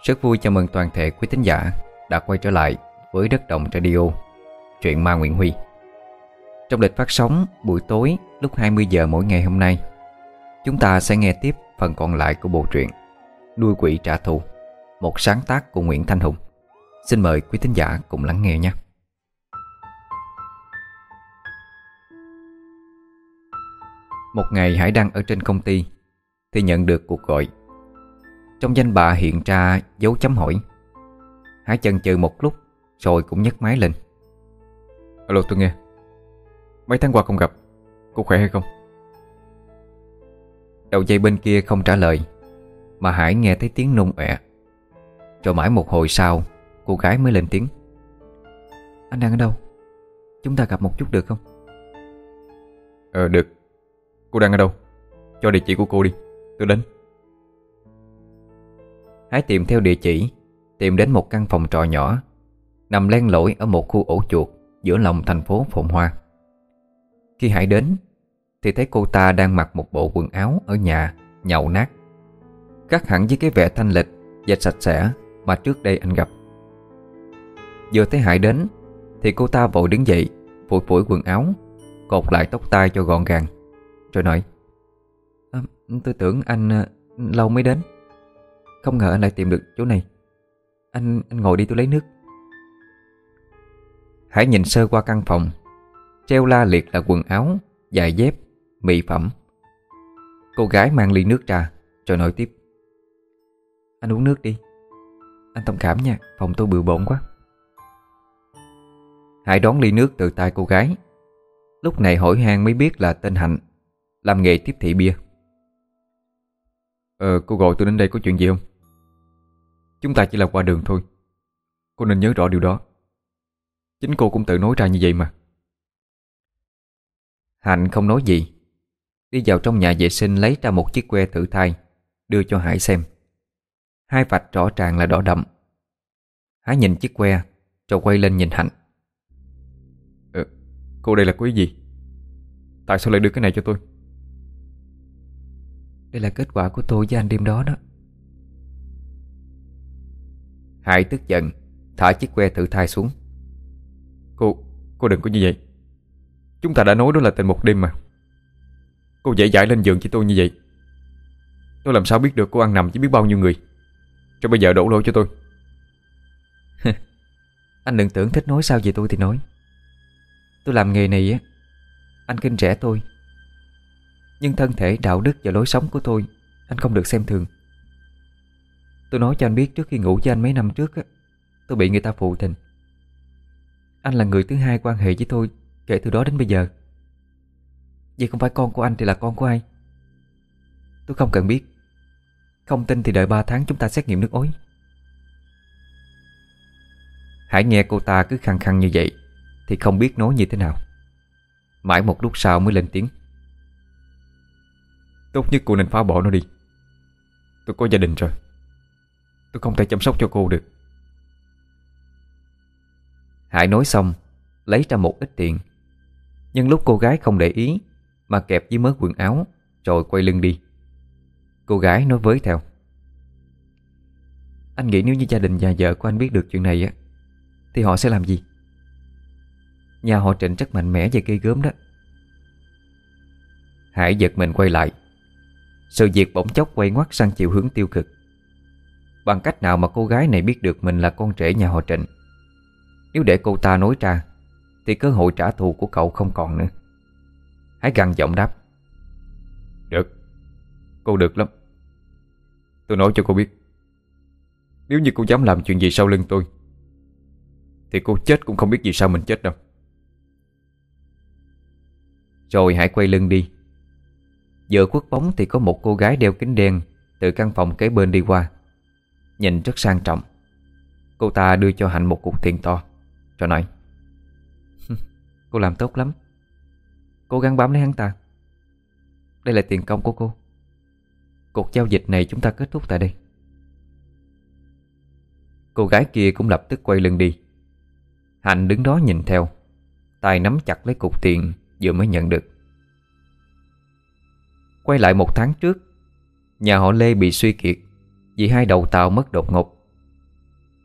Rất vui chào mừng toàn thể quý thính giả đã quay trở lại với Đất Động Radio, truyện ma Nguyễn Huy. Trong lịch phát sóng buổi tối lúc 20 giờ mỗi ngày hôm nay, chúng ta sẽ nghe tiếp phần còn lại của bộ truyện Nuôi Quỷ Trả Thù, một sáng tác của Nguyễn Thanh Hùng. Xin mời quý thính giả cùng lắng nghe nhé. Một ngày Hải đang ở trên công ty thì nhận được cuộc gọi. Trong danh bạ hiện ra dấu chấm hỏi. Hải chần chừ một lúc rồi cũng nhấc máy lên. Alo, tôi nghe. Mấy tháng qua không gặp, cô khỏe hay không? Đầu dây bên kia không trả lời, mà Hải nghe thấy tiếng nôn ọe. Rồi mãi một hồi sau, cô gái mới lên tiếng. Anh đang ở đâu? Chúng ta gặp một chút được không? Được. Cô đang ở đâu? Cho địa chỉ của cô đi, tôi đến. Hải tìm theo địa chỉ, tìm đến một căn phòng trọ nhỏ nằm len lỏi ở một khu ổ chuột giữa lòng thành phố phồn hoa. Khi Hải đến thì thấy cô ta đang mặc một bộ quần áo ở nhà nhàu nát, khác hẳn với cái vẻ thanh lịch và sạch sẽ mà trước đây anh gặp. Vừa thấy Hải đến thì cô ta vội đứng dậy, phủi phủi quần áo, cột lại tóc tai cho gọn gàng, rồi nói: Tôi tưởng anh lâu mới đến, không ngờ anh lại tìm được chỗ này. Anh ngồi đi, tôi lấy nước. Hải nhìn sơ qua căn phòng, treo la liệt là quần áo, giày dép, mỹ phẩm. Cô gái mang ly nước ra rồi nói tiếp: Anh uống nước đi. Anh thông cảm nha, phòng tôi bừa bộn quá. Hải đón ly nước từ tay cô gái. Lúc này hỏi han mới biết là tên Hạnh, làm nghề tiếp thị bia. Cô gọi tôi đến đây có chuyện gì không? Chúng ta chỉ là qua đường thôi, cô nên nhớ rõ điều đó. Chính cô cũng tự nói ra như vậy mà. Hạnh không nói gì, đi vào trong nhà vệ sinh lấy ra một chiếc que thử thai, đưa cho Hải xem. Hai vạch rõ ràng là đỏ đậm. Hải nhìn chiếc que rồi quay lên nhìn Hạnh. Cô đây là có ý gì? Tại sao lại đưa cái này cho tôi? Đây là kết quả của tôi với anh đêm đó đó. Hải tức giận thả chiếc que thử thai xuống. Cô đừng có như vậy. Chúng ta đã nói đó là tình một đêm mà. Cô dễ dãi lên giường với tôi như vậy. Tôi làm sao biết được cô ăn nằm với biết bao nhiêu người, rồi bây giờ đổ lỗi cho tôi. Anh đừng tưởng thích nói sao về tôi thì nói. Tôi làm nghề này á, anh khinh rẻ tôi, nhưng thân thể, đạo đức và lối sống của tôi anh không được xem thường. Tôi nói cho anh biết, trước khi ngủ với anh mấy năm trước á, tôi bị người ta phụ tình. Anh là người thứ hai quan hệ với tôi kể từ đó đến bây giờ. Vậy không phải con của anh thì là con của ai? Tôi không cần biết. Không tin thì đợi 3 tháng chúng ta xét nghiệm nước ối. Hải nghe cô ta cứ khăng khăng như vậy thì không biết nói như thế nào. Mãi một lúc sau mới lên tiếng. Tốt nhất cô nên phá bỏ nó đi. Tôi có gia đình rồi, tôi không thể chăm sóc cho cô được. Hải nói xong lấy ra một ít tiền, nhưng lúc cô gái không để ý mà kẹp dưới mớ quần áo rồi quay lưng đi. Cô gái nói với theo: Anh nghĩ nếu như gia đình và vợ của anh biết được chuyện này á thì họ sẽ làm gì? Nhà họ Trịnh rất mạnh mẽ và ghê gớm đó. Hải giật mình quay lại. Sự việc bỗng chốc quay ngoắt sang chiều hướng tiêu cực. Bằng cách nào mà cô gái này biết được mình là con rể nhà họ Trịnh? Nếu để cô ta nói ra thì cơ hội trả thù của cậu không còn nữa. Hải gằn giọng đáp: Được, cô được lắm. Tôi nói cho cô biết, nếu như cô dám làm chuyện gì sau lưng tôi thì cô chết cũng không biết vì sao mình chết đâu. Rồi Hải quay lưng đi. Vừa khuất bóng thì có một cô gái đeo kính đen từ căn phòng kế bên đi qua, nhìn rất sang trọng. Cô ta đưa cho Hạnh một cục tiền to rồi nói: Cô làm tốt lắm, cố gắng bám lấy hắn ta. Đây là tiền công của cô. Cuộc giao dịch này chúng ta kết thúc tại đây. Cô gái kia cũng lập tức quay lưng đi. Hạnh đứng đó nhìn theo, tay nắm chặt lấy cục tiền vừa mới nhận được. Quay lại 1 tháng trước, nhà họ Lê bị suy kiệt vì 2 đầu tàu mất đột ngột.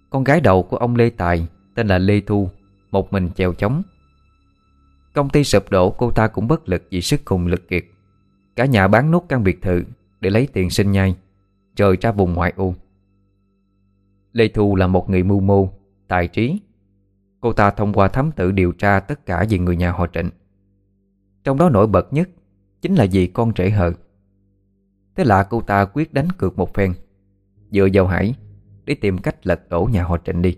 Con gái đầu của ông Lê Tài tên là Lê Thu một mình chèo chống. Công ty sụp đổ, cô ta cũng bất lực vì sức cùng lực kiệt. Cả nhà bán nốt căn biệt thự để lấy tiền sinh nhai, rời ra vùng ngoại ô. Lê Thu là một người mưu mô, tài trí. Cô ta thông qua thám tử điều tra tất cả về người nhà họ Trịnh. Trong đó nổi bật nhất chính là vì con rể Hờ. Thế là cô ta quyết đánh cược một phen, dựa vào Hải để tìm cách lật đổ nhà họ Trịnh đi.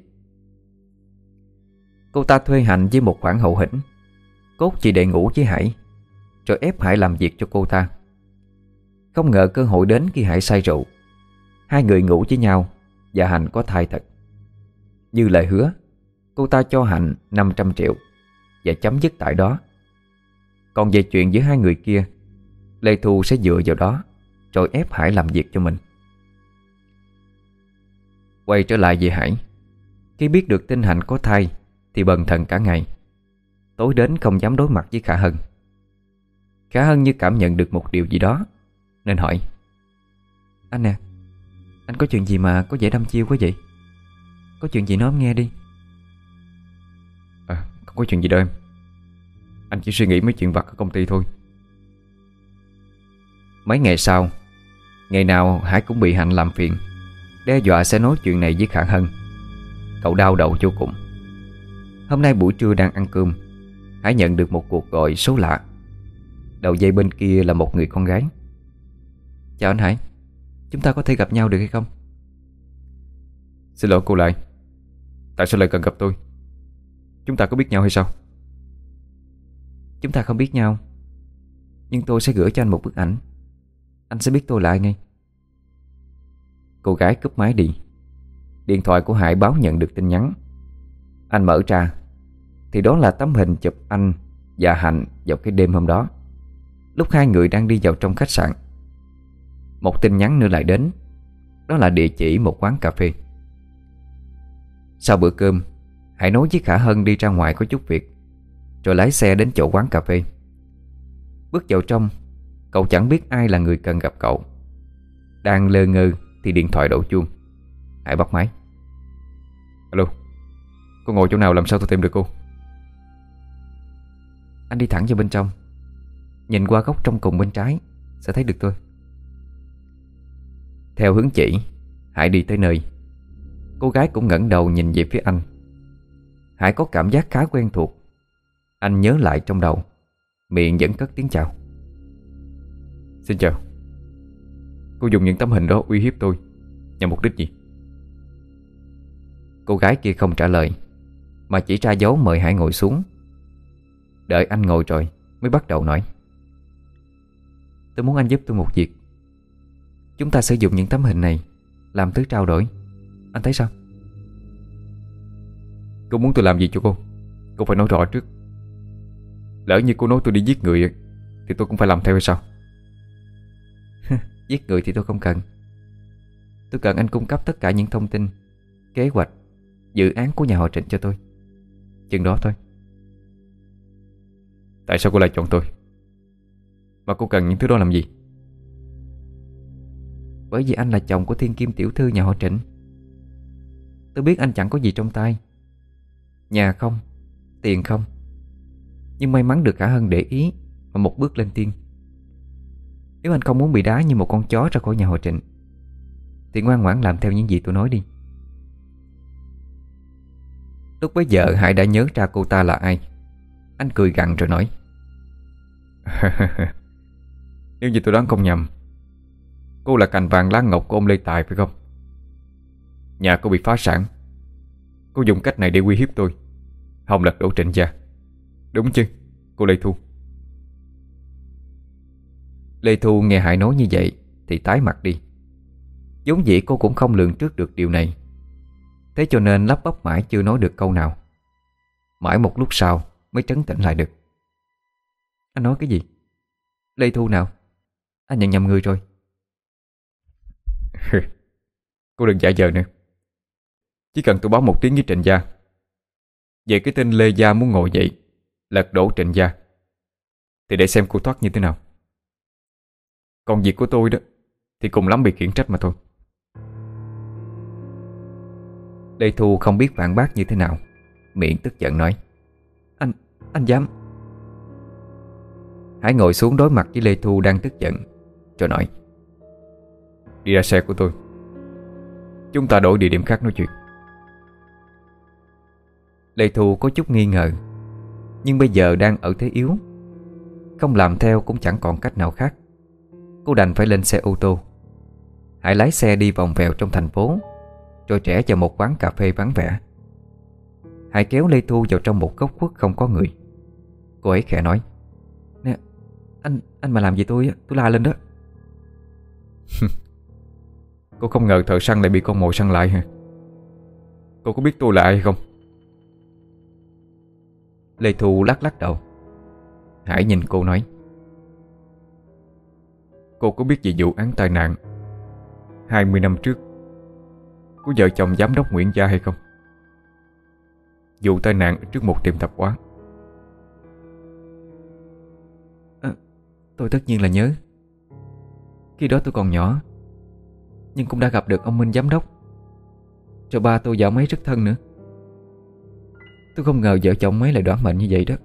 Cô ta thuê Hạnh với một khoản hậu hĩnh, cốt chỉ để ngủ với Hải, rồi ép Hải làm việc cho cô ta. Không ngờ cơ hội đến khi Hải say rượu. Hai người ngủ với nhau và Hạnh có thai thật. Như lời hứa, cô ta cho Hạnh 500 triệu và chấm dứt tại đó. Còn về chuyện giữa hai người kia, Lê Thu sẽ dựa vào đó rồi ép Hải làm việc cho mình. Quay trở lại về Hải, khi biết được tin Hạnh có thai thì bần thần cả ngày. Tối đến không dám đối mặt với Khả Hân. Khả Hân như cảm nhận được một điều gì đó nên hỏi: "Anh nè, anh có chuyện gì mà có vẻ đăm chiêu quá vậy? Có chuyện gì nói em nghe đi." Không có chuyện gì đâu em. Anh chỉ suy nghĩ mấy chuyện vặt ở công ty thôi. Mấy ngày sau, ngày nào Hải cũng bị Hạnh làm phiền, đe dọa sẽ nói chuyện này với Khả Hân. Cậu đau đầu vô cùng. Hôm nay buổi trưa đang ăn cơm, Hải nhận được một cuộc gọi số lạ. Đầu dây bên kia là một người con gái. "Chào anh Hải, chúng ta có thể gặp nhau được hay không?" Xin lỗi cô lại. Tại sao lại cần gặp tôi? Chúng ta có biết nhau hay sao? "Chúng ta không biết nhau, nhưng tôi sẽ gửi cho anh một bức ảnh. Anh sẽ biết tôi là ai ngay." Cô gái cúp máy đi. Điện thoại của Hải báo nhận được tin nhắn. Anh mở ra thì đó là tấm hình chụp anh và Hạnh vào cái đêm hôm đó, lúc hai người đang đi vào trong khách sạn. Một tin nhắn nữa lại đến. Đó là địa chỉ một quán cà phê. Sau bữa cơm, Hải nói với Khả Hân đi ra ngoài có chút việc, rồi lái xe đến chỗ quán cà phê. Bước vào trong, cậu chẳng biết ai là người cần gặp cậu. Đang lơ ngơ thì điện thoại đổ chuông. Hải bắt máy. Alo, cô ngồi chỗ nào, làm sao tôi tìm được cô? "Anh đi thẳng vào bên trong, nhìn qua góc trong cùng bên trái sẽ thấy được tôi." Theo hướng chỉ, Hải đi tới nơi. Cô gái cũng ngẩng đầu nhìn về phía anh. Hải có cảm giác khá quen thuộc. Anh nhớ lại trong đầu, miệng vẫn cất tiếng chào. Xin chào. Cô dùng những tấm hình đó uy hiếp tôi nhằm mục đích gì? Cô gái kia không trả lời, mà chỉ ra dấu mời Hải ngồi xuống. Đợi anh ngồi rồi mới bắt đầu nói: "Tôi muốn anh giúp tôi một việc. Chúng ta sử dụng những tấm hình này làm thứ trao đổi. Anh thấy sao?" Cô muốn tôi làm gì cho cô? Cô phải nói rõ trước. Lỡ như cô nói tôi đi giết người thì tôi cũng phải làm theo hay sao? Giết người thì tôi không cần. Tôi cần anh cung cấp tất cả những thông tin, kế hoạch, dự án của nhà họ Trịnh cho tôi. Chừng đó thôi. Tại sao cô lại chọn tôi? Mà cô cần những thứ đó làm gì? Bởi vì anh là chồng của thiên kim tiểu thư nhà họ Trịnh. Tôi biết anh chẳng có gì trong tay, nhà không, tiền không, nhưng may mắn được Khả Hân để ý và một bước lên tiên. Nếu anh không muốn bị đá như một con chó ra khỏi nhà họ Trịnh thì ngoan ngoãn làm theo những gì tôi nói đi." Lúc bấy giờ Hải đã nhớ ra cô ta là ai. Anh cười gằn rồi nói: Nếu như tôi đoán không nhầm, cô là cành vàng lá ngọc của ông Lê Tài phải không? Nhà cô bị phá sản, cô dùng cách này để uy hiếp tôi, hòng lật đổ Trịnh gia. Đúng chứ, cô Lê Thu? Lê Thu nghe Hải nói như vậy thì tái mặt đi. Vốn dĩ cô cũng không lường trước được điều này, thế cho nên lắp bắp mãi chưa nói được câu nào. Mãi một lúc sau mới trấn tĩnh lại được. "Anh nói cái gì? Lê Thu nào? Anh nhận nhầm người rồi." Cô đừng giả vờ nữa. Chỉ cần tôi báo một tiếng với Trịnh gia về cái tên Lê gia muốn ngồi dậy lật đổ Trịnh gia, thì để xem cô thoát như thế nào. Còn việc của tôi đó thì cùng lắm bị khiển trách mà thôi. Lê Thu không biết phản bác như thế nào, miệng tức giận nói: Anh dám. Hải ngồi xuống đối mặt với Lê Thu đang tức giận, rồi nói: Đi ra xe của tôi, chúng ta đổi địa điểm khác nói chuyện. Lê Thu có chút nghi ngờ, nhưng bây giờ đang ở thế yếu, không làm theo cũng chẳng còn cách nào khác. Cô đành phải lên xe ô tô. Hải lái xe đi vòng vèo trong thành phố, rồi rẽ vào một quán cà phê vắng vẻ. Hải kéo Lê Thu vào trong một góc khuất không có người. Cô ấy khẽ nói: Nè, anh mà làm gì tôi la lên đó. Cô không ngờ thợ săn lại bị con mồi săn lại hả? Cô có biết tôi là ai hay không? Lê Thu lắc lắc đầu. Hải nhìn cô nói: Cô có biết về vụ án tai nạn 20 năm trước của vợ chồng giám đốc Nguyễn Gia hay không? Vụ tai nạn trước một tiệm tạp hóa. Tôi tất nhiên là nhớ. Khi đó tôi còn nhỏ, nhưng cũng đã gặp được ông Minh giám đốc, rồi ba tôi và ông ấy rất thân nữa. Tôi không ngờ vợ chồng mấy lại đoán mệnh như vậy đó.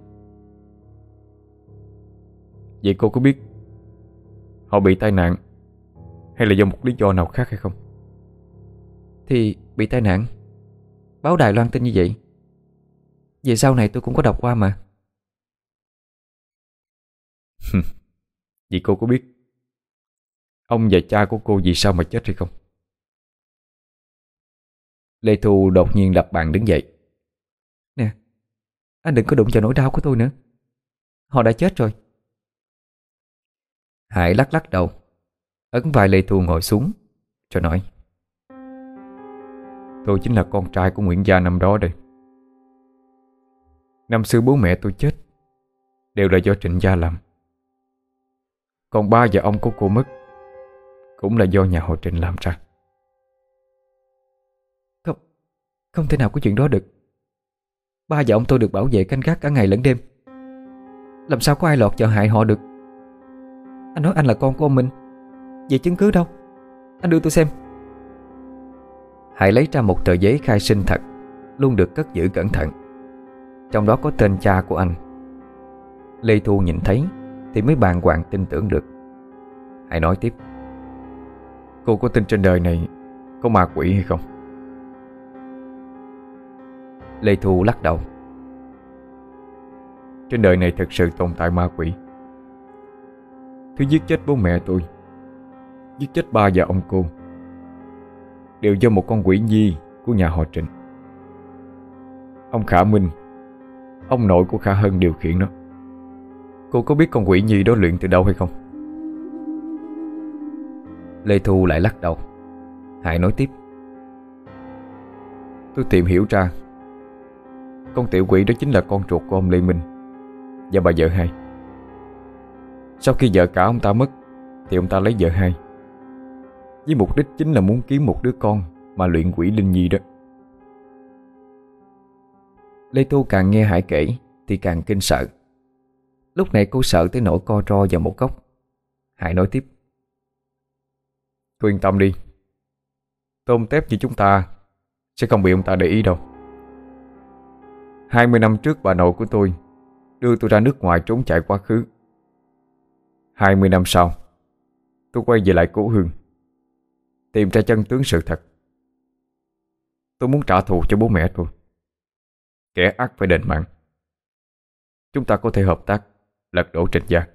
Vậy cô có biết họ bị tai nạn hay là do một lý do nào khác hay không? Thì bị tai nạn, báo đài loan tin như vậy. Về sau này tôi cũng có đọc qua mà. Vậy cô có biết ông và cha của cô vì sao mà chết hay không? Lê Thu đột nhiên đập bàn đứng dậy. Nè, anh đừng có đụng vào nỗi đau của tôi nữa. Họ đã chết rồi. Hải lắc lắc đầu, ấn vai Lê Thu ngồi xuống, rồi nói: Tôi chính là con trai của Nguyễn Gia năm đó đây. Năm xưa bố mẹ tôi chết đều là do Trịnh Gia làm. Còn ba và ông của cô mất cũng là do nhà họ Trịnh làm ra. Không thể nào có chuyện đó được. Ba và ông tôi được bảo vệ canh gác cả ngày lẫn đêm, làm sao có ai lọt vào hại họ được. Anh nói anh là con của ông Minh, vậy chứng cứ đâu? Anh đưa tôi xem. Hải lấy ra một tờ giấy khai sinh thật, luôn được cất giữ cẩn thận. Trong đó có tên cha của anh. Lê Thu nhìn thấy thì mới bàng hoàng tin tưởng được. Hải nói tiếp: Cô có tin trên đời này có ma quỷ hay không? Lê Thu lắc đầu. Trên đời này thực sự tồn tại ma quỷ. Thứ giết chết bố mẹ tôi, giết chết ba và ông cô, đều do một con quỷ nhi của nhà họ Trịnh. Ông Khả Minh, ông nội của Khả Hân điều khiển nó. Cô có biết con quỷ nhi đó luyện từ đâu hay không? Lê Thu lại lắc đầu. Hải nói tiếp: Tôi tìm hiểu ra, con tiểu quỷ đó chính là con ruột của ông Lê Minh và bà vợ hai. Sau khi vợ cả ông ta mất thì ông ta lấy vợ hai, với mục đích chính là muốn kiếm một đứa con mà luyện quỷ linh nhi đó. Lê Thu càng nghe Hải kể thì càng kinh sợ. Lúc này cô sợ tới nỗi co ro vào một góc. Hải nói tiếp: Cô yên tâm đi, tôm tép như chúng ta sẽ không bị ông ta để ý đâu. 20 năm trước bà nội của tôi đưa tôi ra nước ngoài trốn chạy quá khứ. 20 năm sau tôi quay về lại cố hương, tìm ra chân tướng sự thật. Tôi muốn trả thù cho bố mẹ tôi. Kẻ ác phải đền mạng. Chúng ta có thể hợp tác lật đổ Trịnh Gia.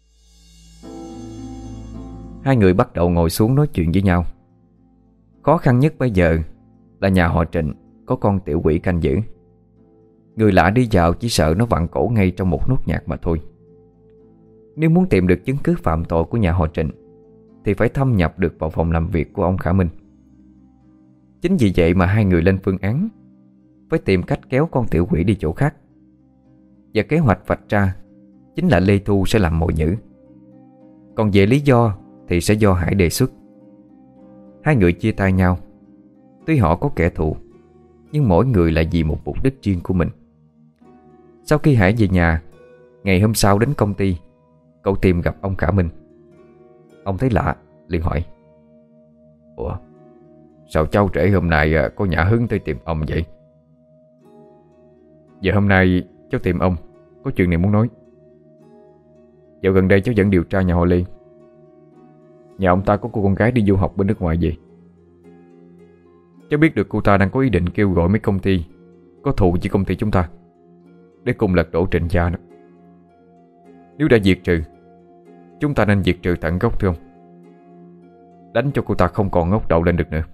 Hai người bắt đầu ngồi xuống nói chuyện với nhau. Khó khăn nhất bây giờ là nhà họ Trịnh có con tiểu quỷ canh giữ. Người lạ đi vào chỉ sợ nó vặn cổ ngay trong một nốt nhạc mà thôi. Nếu muốn tìm được chứng cứ phạm tội của nhà họ Trịnh thì phải thâm nhập được vào phòng làm việc của ông Khả Minh. Chính vì vậy mà hai người lên phương án phải tìm cách kéo con tiểu quỷ đi chỗ khác. Và kế hoạch vạch ra chính là Lê Thu sẽ làm mồi nhử. Còn về lý do thì sẽ do Hải đề xuất. Hai người chia tay nhau. Tuy họ có kẻ thù, nhưng mỗi người lại vì một mục đích riêng của mình. Sau khi Hải về nhà, ngày hôm sau đến công ty, cậu tìm gặp ông Khả Minh. Ông thấy lạ, liền hỏi: Ủa, Sao cháu trễ hôm nay có nhã hứng tới tìm ông vậy? Giờ hôm nay cháu tìm ông có chuyện này muốn nói. Dạo gần đây cháu vẫn điều tra nhà họ Lê. Nhà ông ta có cô con gái đi du học bên nước ngoài về. Cháu biết được cô ta đang có ý định kêu gọi mấy công ty có thù với công ty chúng ta để cùng lật đổ Trịnh gia đó. Nếu đã diệt trừ, chúng ta nên diệt trừ tận gốc thưa ông. Đánh cho cô ta không còn ngóc đầu lên được nữa.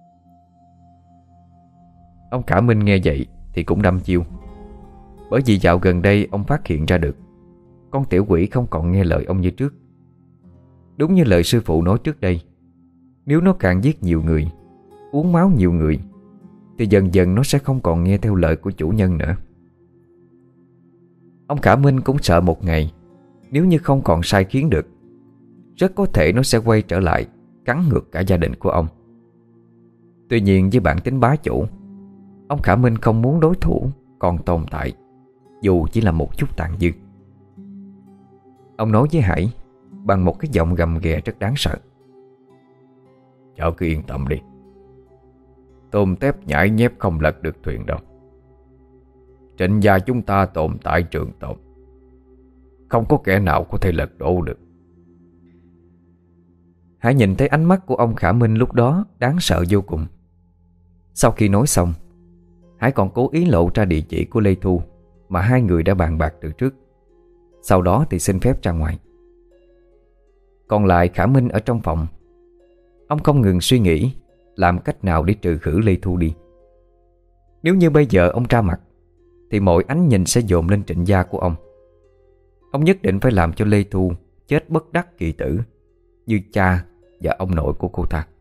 Ông Cả Minh nghe vậy thì cũng đăm chiêu. Bởi vì dạo gần đây ông phát hiện ra được con tiểu quỷ không còn nghe lời ông như trước. Đúng như lời sư phụ nói trước đây, nếu nó càng giết nhiều người, uống máu nhiều người, thì dần dần nó sẽ không còn nghe theo lời của chủ nhân nữa. Ông Cả Minh cũng sợ một ngày, nếu như không còn sai khiến được, rất có thể nó sẽ quay trở lại cắn ngược cả gia đình của ông. Tuy nhiên với bản tính bá chủ, ông Cả Minh không muốn đối thủ còn tồn tại, dù chỉ là một chút tàn dư. Ông nói với Hải bằng một cái giọng gầm ghè rất đáng sợ: Cháu cứ yên tâm đi, tôm tép nhảy nhép không lật được thuyền đâu. Trịnh gia chúng ta tồn tại trường tồn, không có kẻ nào có thể lật đổ được. Hải nhìn thấy ánh mắt của ông Khả Minh lúc đó đáng sợ vô cùng. Sau khi nói xong, Hải còn cố ý lộ ra địa chỉ của Lê Thu mà hai người đã bàn bạc từ trước. Sau đó thì xin phép ra ngoài. Còn lại Khả Minh ở trong phòng, ông không ngừng suy nghĩ làm cách nào để trừ khử Lê Thu đi. Nếu như bây giờ ông ra mặt thì mọi ánh nhìn sẽ dồn lên Trịnh gia của ông. Ông nhất định phải làm cho Lê Thu chết bất đắc kỳ tử như cha và ông nội của cô ta.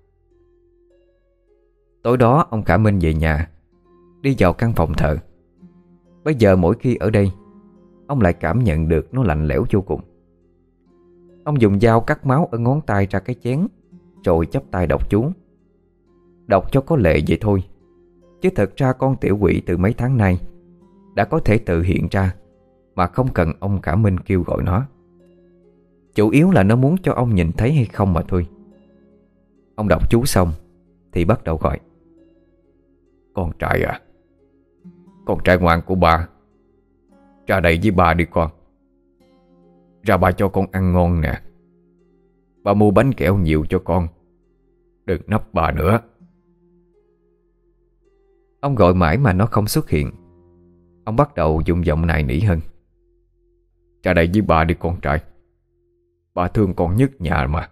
Tối đó ông Khả Minh về nhà, đi vào căn phòng thờ. Bây giờ mỗi khi ở đây, ông lại cảm nhận được nó lạnh lẽo vô cùng. Ông dùng dao cắt máu ở ngón tay ra cái chén, rồi chắp tay đọc chú. Đọc cho có lệ vậy thôi, chứ thật ra con tiểu quỷ từ mấy tháng nay đã có thể tự hiện ra mà không cần ông Cả Minh kêu gọi nó. Chủ yếu là nó muốn cho ông nhìn thấy hay không mà thôi. Ông đọc chú xong thì bắt đầu gọi: Con trai à, con trai ngoan của ba, ra đây với ba đi con. Ra ba cho con ăn ngon nè. Ba mua bánh kẹo nhiều cho con, đừng nấp ba nữa. Ông gọi mãi mà nó không xuất hiện. Ông bắt đầu dùng giọng nài nỉ hơn: Ra đây với ba đi con trai, ba thương con nhất nhà mà.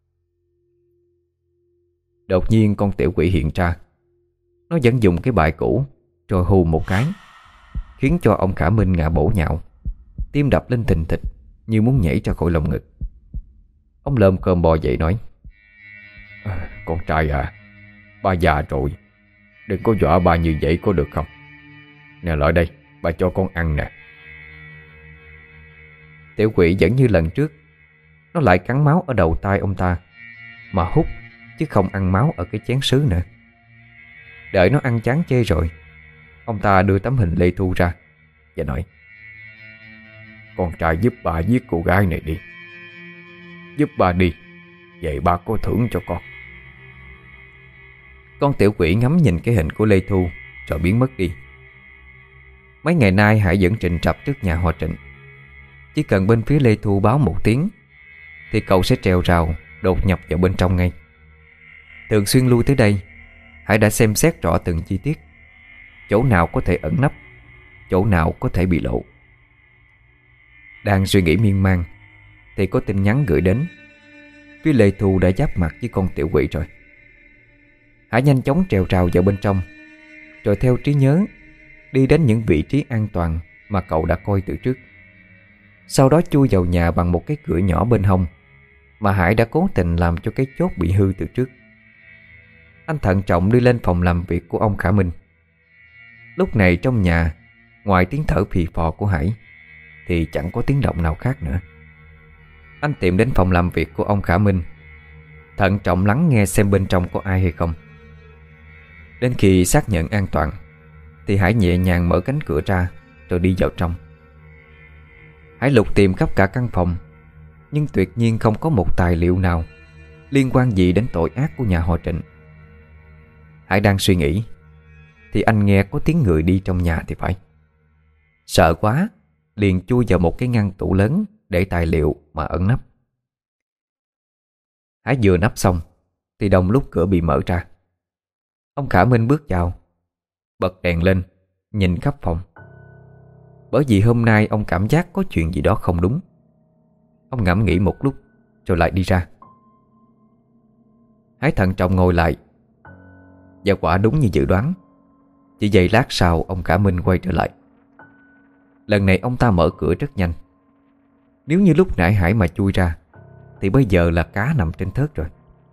Đột nhiên con tiểu quỷ hiện ra. Nó vẫn dùng cái bài cũ, rồi hù một cái, khiến cho ông Khả Minh ngã bổ nhào, tim đập lên thình thịch như muốn nhảy ra khỏi lồng ngực. Ông lơm cơm bò dậy nói: Con trai à, ba già rồi, đừng có dọa ba như vậy có được không? Nè lại đây, ba cho con ăn nè. Tiểu quỷ vẫn như lần trước, nó lại cắn máu ở đầu tai ông ta mà hút, chứ không ăn máu ở cái chén sứ nữa. Đợi nó ăn chán chê rồi, ông ta đưa tấm hình Lê Thu ra và nói: Con trai giúp ba giết cô gái này đi, giúp ba đi, vậy ba có thưởng cho con. Con tiểu quỷ ngắm nhìn cái hình của Lê Thu rồi biến mất đi. Mấy ngày nay Hải vẫn trình trập trước nhà họ Trịnh. Chỉ cần bên phía Lê Thu báo một tiếng thì cậu sẽ trèo rào đột nhập vào bên trong ngay. Thường xuyên lui tới đây, Hải đã xem xét rõ từng chi tiết, chỗ nào có thể ẩn nấp, chỗ nào có thể bị lộ. Đang suy nghĩ miên man thì có tin nhắn gửi đến. Phía Lê Thu đã giáp mặt với con tiểu quỷ rồi. Hải nhanh chóng trèo trào vào bên trong, rồi theo trí nhớ đi đến những vị trí an toàn mà cậu đã coi từ trước. Sau đó chui vào nhà bằng một cái cửa nhỏ bên hông mà Hải đã cố tình làm cho cái chốt bị hư từ trước. Anh thận trọng đi lên phòng làm việc của ông Khả Minh. Lúc này trong nhà, ngoài tiếng thở phì phò của Hải thì chẳng có tiếng động nào khác nữa. Anh tìm đến phòng làm việc của ông Khả Minh, thận trọng lắng nghe xem bên trong có ai hay không. Đến khi xác nhận an toàn thì Hải nhẹ nhàng mở cánh cửa ra rồi đi vào trong. Hải lục tìm khắp cả căn phòng, nhưng tuyệt nhiên không có một tài liệu nào liên quan gì đến tội ác của nhà họ Trịnh. Hải đang suy nghĩ thì anh nghe có tiếng người đi trong nhà thì phải. Sợ quá, liền chui vào một cái ngăn tủ lớn để tài liệu mà ẩn nấp. Hải vừa nắp xong thì đồng lúc cửa bị mở ra. Ông Khả Minh bước vào, bật đèn lên, nhìn khắp phòng. Bởi vì hôm nay ông cảm giác có chuyện gì đó không đúng. Ông ngẫm nghĩ một lúc rồi lại đi ra. Hải thận trọng ngồi lại. Và quả đúng như dự đoán, chỉ giây lát sau ông Khả Minh quay trở lại. Lần này ông ta mở cửa rất nhanh. Nếu như lúc nãy Hải mà chui ra thì bây giờ là cá nằm trên thớt rồi.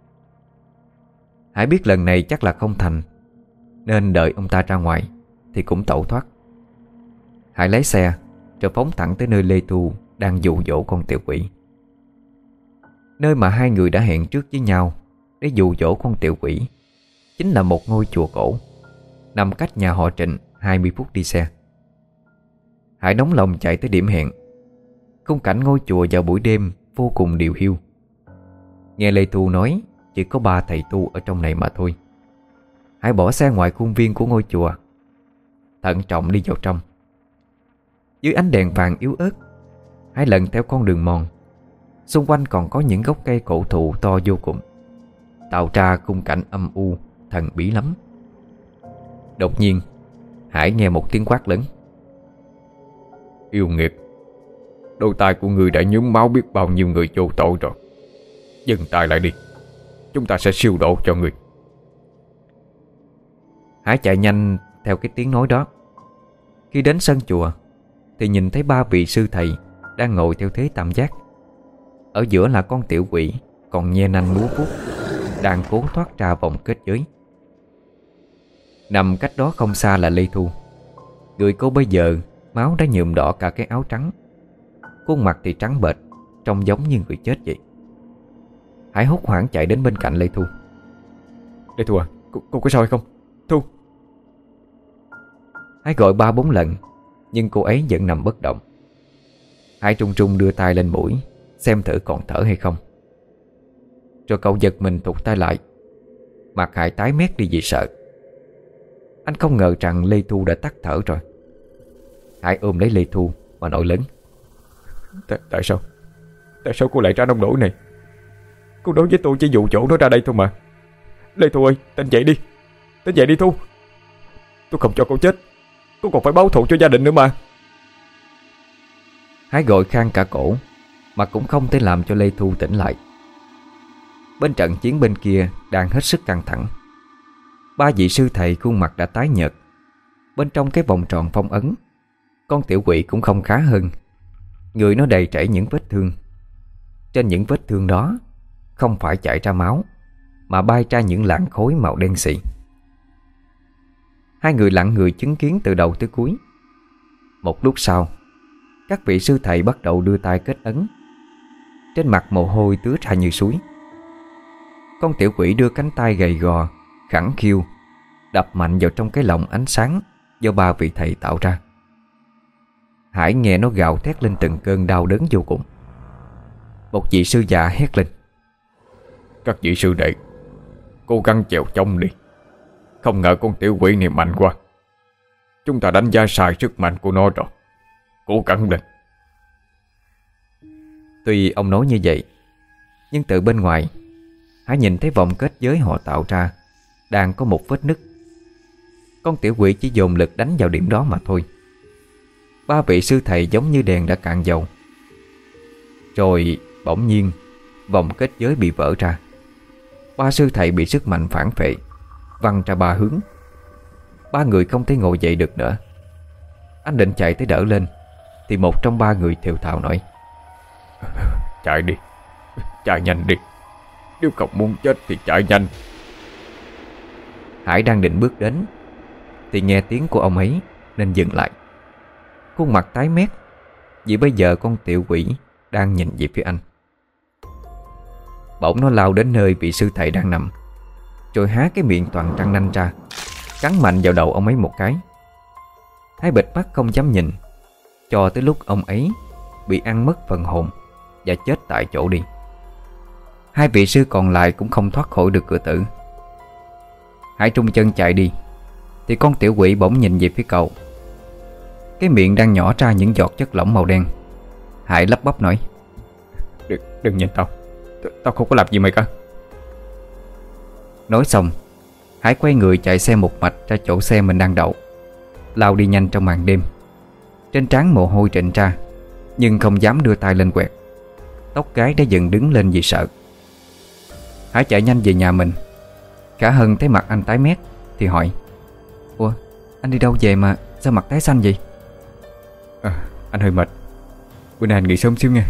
Hải biết lần này chắc là không thành, nên đợi ông ta ra ngoài thì cũng tẩu thoát. Hải lấy xe rồi phóng thẳng tới nơi Lê Thu đang dụ dỗ con tiểu quỷ. Nơi mà hai người đã hẹn trước với nhau để dụ dỗ con tiểu quỷ chính là một ngôi chùa cổ nằm cách nhà họ Trịnh 20 phút đi xe. Hải nóng lòng chạy tới điểm hẹn. Khung cảnh ngôi chùa vào buổi đêm vô cùng điều hiu. Nghe Lê Thu nói chỉ có 3 thầy tu ở trong này mà thôi. Hải bỏ xe ngoài khuôn viên của ngôi chùa, thận trọng đi vào trong. Dưới ánh đèn vàng yếu ớt, Hải lần theo con đường mòn. Xung quanh còn có những gốc cây cổ thụ to vô cùng, tạo ra khung cảnh âm u, thần bí lắm. Đột nhiên Hải nghe một tiếng quát lớn. Yêu nghiệt, đôi tai của người đã nhuốm máu biết bao nhiêu người vô tội rồi. Dừng tay lại đi, chúng ta sẽ siêu độ cho người. Hải chạy nhanh theo cái tiếng nói đó. Khi đến sân chùa thì nhìn thấy 3 vị sư thầy đang ngồi theo thế tam giác. Ở giữa là con tiểu quỷ còn nhe nanh múa vuốt, đang cố thoát ra vòng kết giới. Nằm cách đó không xa là Lê Thu. Người cô bây giờ máu đã nhuộm đỏ cả cái áo trắng, khuôn mặt thì trắng bệch, trông giống như người chết vậy. Hải hốt hoảng chạy đến bên cạnh Lê Thu. Lê Thu à, cô có sao hay không? Thu. Hải gọi 3-4 lần nhưng cô ấy vẫn nằm bất động. Hải trung trung đưa tay lên mũi xem thử còn thở hay không. Rồi cậu giật mình thụt tay lại. Mặt Hải tái mét đi vì sợ. Anh không ngờ rằng Lê Thu đã tắt thở rồi. Hải ôm lấy Lê Thu mà nổi lớn. Tại sao? Tại sao cô lại ra nông nỗi này? Cô nói với tôi chỉ dụ dỗ nó ra đây thôi mà. Lê Thu ơi, tỉnh dậy đi. Tỉnh dậy đi Thu. Tôi không cho cô chết, cô còn phải báo thù cho gia đình nữa mà. Hải gọi khan cả cổ mà cũng không thể làm cho Lê Thu tỉnh lại. Bên trận chiến bên kia đang hết sức căng thẳng. 3 vị sư thầy khuôn mặt đã tái nhợt. Bên trong cái vòng tròn phong ấn, con tiểu quỷ cũng không khá hơn. Người nó đầy trảy những vết thương. Trên những vết thương đó không phải chảy ra máu, mà bay ra những làn khối màu đen xị. Hai người lặng người chứng kiến từ đầu tới cuối. Một lúc sau, các vị sư thầy bắt đầu đưa tay kết ấn. Trên mặt mồ hôi tứa ra như suối. Con tiểu quỷ đưa cánh tay gầy gò, khẳng khiu, đập mạnh vào trong cái lồng ánh sáng do 3 vị thầy tạo ra. Hải nghe nó gào thét lên từng cơn đau đớn vô cùng. Một vị sư già hét lên. Các vị sư đệ, cố gắng chèo chống đi. Không ngờ con tiểu quỷ này mạnh quá. Chúng ta đánh giá sai sức mạnh của nó rồi. Cố gắng lên. Tuy ông nói như vậy, nhưng từ bên ngoài Hải nhìn thấy vòng kết giới họ tạo ra đang có một vết nứt. Con tiểu quỷ chỉ dồn lực đánh vào điểm đó mà thôi. 3 vị sư thầy giống như đèn đã cạn dầu. Rồi bỗng nhiên vòng kết giới bị vỡ ra. 3 sư thầy bị sức mạnh phản phệ, văng ra 3 hướng. 3 người không thể ngồi dậy được nữa. Anh định chạy tới đỡ lên thì một trong 3 người thều thào nói. Chạy đi, chạy nhanh đi. Nếu không muốn chết thì chạy nhanh. Hải đang định bước đến thì nghe tiếng của ông ấy nên dừng lại. Khuôn mặt tái mét vì bây giờ con tiểu quỷ đang nhìn về phía anh. Bỗng nó lao đến nơi vị sư thầy đang nằm, rồi há cái miệng toàn răng nanh ra, cắn mạnh vào đầu ông ấy một cái. Hải bịt mắt không dám nhìn cho tới lúc ông ấy bị ăn mất phần hồn và chết tại chỗ đi. 2 vị sư còn lại cũng không thoát khỏi được cửa tử. Hải trung chân chạy đi thì con tiểu quỷ bỗng nhìn về phía cậu. Cái miệng đang nhỏ ra những giọt chất lỏng màu đen. Hải lắp bắp nói: Đừng nhìn tao. Tao không có làm gì mày cả. Nói xong, Hải quay người chạy xe một mạch ra chỗ xe mình đang đậu, lao đi nhanh trong màn đêm. Trên trán mồ hôi trịnh ra, nhưng không dám đưa tay lên quẹt. Tóc gái đã dần đứng lên vì sợ. Hải chạy nhanh về nhà mình. Khả Hân thấy mặt anh tái mét thì hỏi: Ủa, anh đi đâu về mà sao mặt tái xanh vậy? Anh hơi mệt. Bữa nay anh nghỉ sớm xíu nha.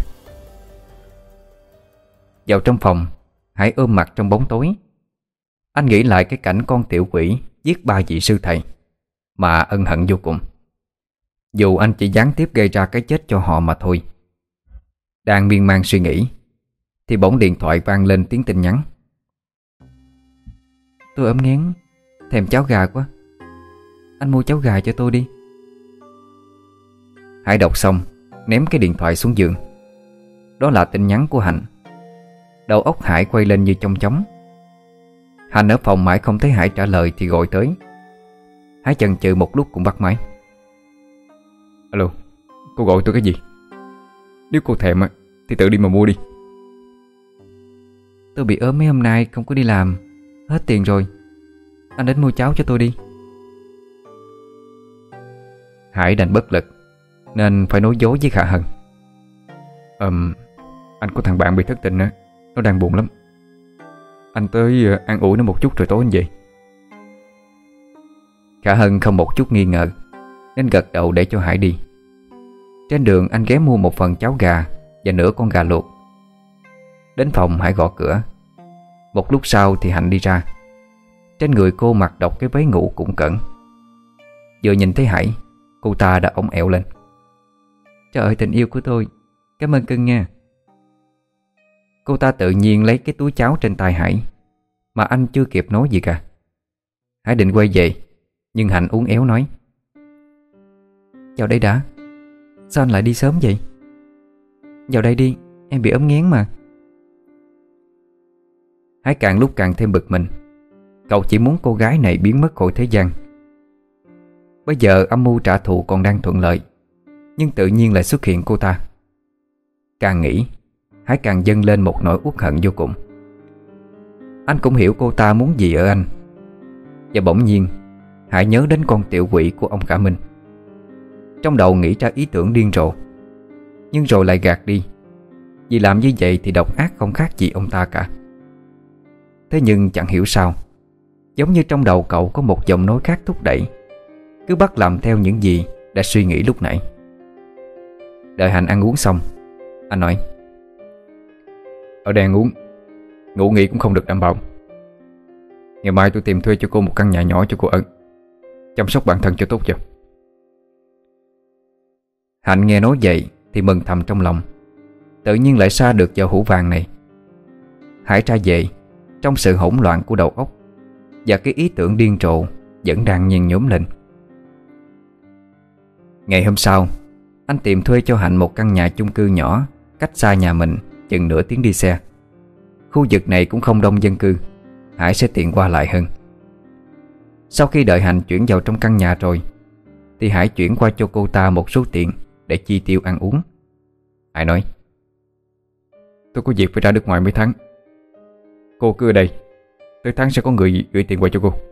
Vào trong phòng, Hải ôm mặt trong bóng tối. Anh nghĩ lại cái cảnh con tiểu quỷ giết 3 vị sư thầy mà ân hận vô cùng. Dù anh chỉ gián tiếp gây ra cái chết cho họ mà thôi. Đang miên man suy nghĩ thì bỗng điện thoại vang lên tiếng tin nhắn: Tôi ốm nghén, thèm cháo gà quá. Anh mua cháo gà cho tôi đi. Hải đọc xong, ném cái điện thoại xuống giường. Đó là tin nhắn của Hạnh. Đầu óc Hải quay lên như chong chóng. Hạnh ở phòng mãi không thấy Hải trả lời thì gọi tới. Hải chần chừ một lúc cũng bắt máy. Alo, cô gọi tôi cái gì? Nếu cô thèm thì tự đi mà mua đi. Tôi bị ốm mấy hôm nay không có đi làm, hết tiền rồi. Anh đến mua cháo cho tôi đi. Hải đành bất lực nên phải nói dối với Khả Hân. Anh có thằng bạn bị thất tình á, nó đang buồn lắm. Anh tới an ủi nó một chút rồi tối anh về. Khả Hân không một chút nghi ngờ nên gật đầu để cho Hải đi. Trên đường anh ghé mua một phần cháo gà và nửa con gà luộc. Đến phòng Hải gõ cửa. Một lúc sau thì Hạnh đi ra. Trên người cô mặc độc cái váy ngủ cũng cẩn. Vừa nhìn thấy Hải, cô ta đã ống ẹo lên: Trời ơi tình yêu của tôi, cảm ơn cưng nha. Cô ta tự nhiên lấy cái túi cháo trên tay Hải, mà anh chưa kịp nói gì cả. Hải định quay về, nhưng Hạnh uốn éo nói: Vào đây đã. Sao anh lại đi sớm vậy? Vào đây đi, em bị ốm nghén mà. Hải càng lúc càng thêm bực mình. Cậu chỉ muốn cô gái này biến mất khỏi thế gian. Bây giờ âm mưu trả thù còn đang thuận lợi, nhưng tự nhiên lại xuất hiện cô ta. Càng nghĩ, Hải càng dâng lên một nỗi uất hận vô cùng. Anh cũng hiểu cô ta muốn gì ở anh. Và bỗng nhiên Hải nhớ đến con tiểu quỷ của ông Khả Minh. Trong đầu nghĩ ra ý tưởng điên rồ, nhưng rồi lại gạt đi, vì làm như vậy thì độc ác không khác gì ông ta cả. Thế nhưng chẳng hiểu sao, giống như trong đầu cậu có một giọng nói khác thúc đẩy, cứ bắt làm theo những gì đã suy nghĩ lúc nãy. Đợi Hạnh ăn uống xong, anh nói: Ở đây ăn uống, ngủ nghỉ cũng không được đảm bảo. Ngày mai tôi tìm thuê cho cô một căn nhà nhỏ cho cô ở, chăm sóc bản thân cho tốt chưa? Hạnh nghe nói vậy thì mừng thầm trong lòng. Tự nhiên lại xa được vào hũ vàng này. Hải ra về trong sự hỗn loạn của đầu óc, và cái ý tưởng điên rồ vẫn đang nhen nhóm lên. Ngày hôm sau, anh tìm thuê cho Hạnh một căn nhà chung cư nhỏ cách xa nhà mình chừng nửa tiếng đi xe. Khu vực này cũng không đông dân cư, Hải sẽ tiện qua lại hơn. Sau khi đợi Hạnh chuyển vào trong căn nhà rồi thì Hải chuyển qua cho cô ta một số tiền để chi tiêu ăn uống. Hải nói: Tôi có việc phải ra nước ngoài mấy tháng. Cô cứ ở đây, tới tháng sẽ có người gửi tiền qua cho cô.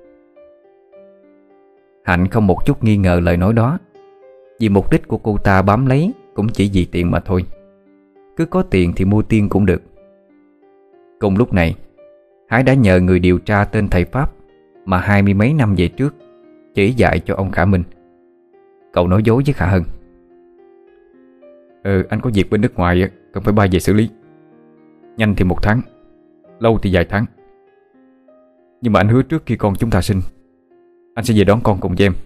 Hạnh không một chút nghi ngờ lời nói đó, vì mục đích của cô ta bám lấy cũng chỉ vì tiền mà thôi. Cứ có tiền thì mua tiên cũng được. Cùng lúc này, Hải đã nhờ người điều tra tên thầy Pháp mà 20 mấy năm về trước chỉ dạy cho ông Khả Minh. Cậu nói dối với Khả Hân: Anh có việc bên nước ngoài cần phải bay về xử lý. Nhanh thì 1 tháng, lâu thì vài tháng. Nhưng mà anh hứa trước khi con chúng ta sinh, anh sẽ về đón con cùng với em.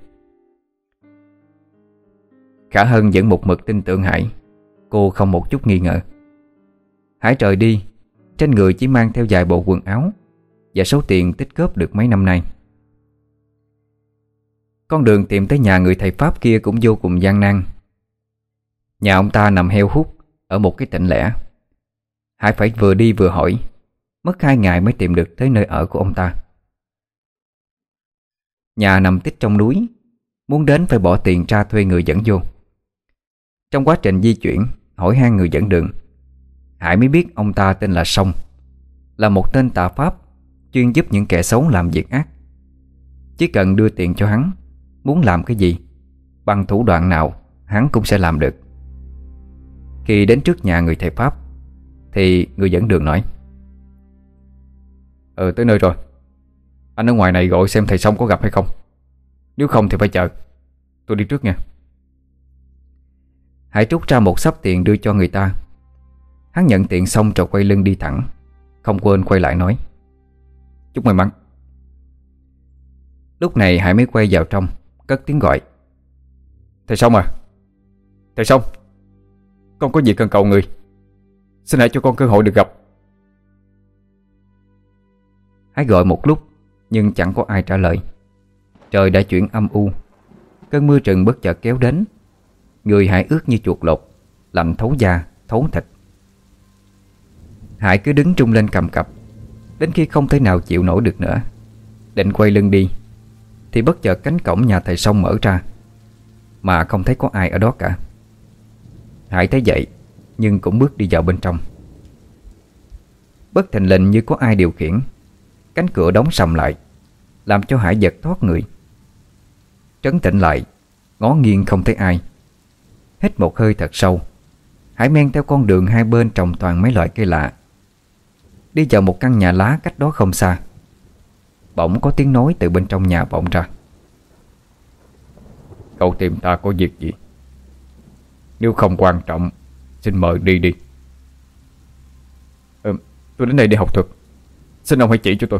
Khả Hân vẫn một mực tin tưởng Hải. Cô không một chút nghi ngờ. Hải rời đi, trên người chỉ mang theo vài bộ quần áo và số tiền tích góp được mấy năm nay. Con đường tìm tới nhà người thầy Pháp kia cũng vô cùng gian nan. Nhà ông ta nằm heo hút ở một cái tỉnh lẻ. Hải phải vừa đi vừa hỏi, mất 2 ngày mới tìm được tới nơi ở của ông ta. Nhà nằm tít trong núi, muốn đến phải bỏ tiền ra thuê người dẫn vô. Trong quá trình di chuyển hỏi han người dẫn đường, Hải mới biết ông ta tên là Song, là một tên tà pháp chuyên giúp những kẻ xấu làm việc ác. Chỉ cần đưa tiền cho hắn, muốn làm cái gì, bằng thủ đoạn nào, hắn cũng sẽ làm được. Khi đến trước nhà người thầy pháp thì người dẫn đường nói: Tới nơi rồi. Anh ở ngoài này gọi xem thầy Song có gặp hay không. Nếu không thì phải chờ. Tôi đi trước nha. Hải rút ra một xấp tiền đưa cho người ta. Hắn nhận tiền xong rồi quay lưng đi thẳng, không quên quay lại nói: Chúc may mắn. Lúc này Hải mới quay vào trong, cất tiếng gọi: Thầy Song à, thầy Song, con có việc cần cầu người, xin hãy cho con cơ hội được gặp. Hải gọi một lúc nhưng chẳng có ai trả lời. Trời đã chuyển âm u, cơn mưa trừng bất chợt kéo đến. Người Hải ướt như chuột lột, lạnh thấu da, thấu thịt. Hải cứ đứng trung lên cầm cập, đến khi không thể nào chịu nổi được nữa, định quay lưng đi thì bất chợt cánh cổng nhà thầy Song mở ra, mà không thấy có ai ở đó cả. Hải thấy vậy nhưng cũng bước đi vào bên trong. Bất thình lình như có ai điều khiển, cánh cửa đóng sầm lại, làm cho Hải giật thoát người. Trấn tĩnh lại, ngó nghiêng không thấy ai. Hít một hơi thật sâu, Hải men theo con đường hai bên trồng toàn mấy loại cây lạ, đi vào một căn nhà lá cách đó không xa. Bỗng có tiếng nói từ bên trong nhà vọng ra: Cậu tìm ta có việc gì? Nếu không quan trọng, xin mời đi đi. Tôi đến đây để học thuật, xin ông hãy chỉ cho tôi.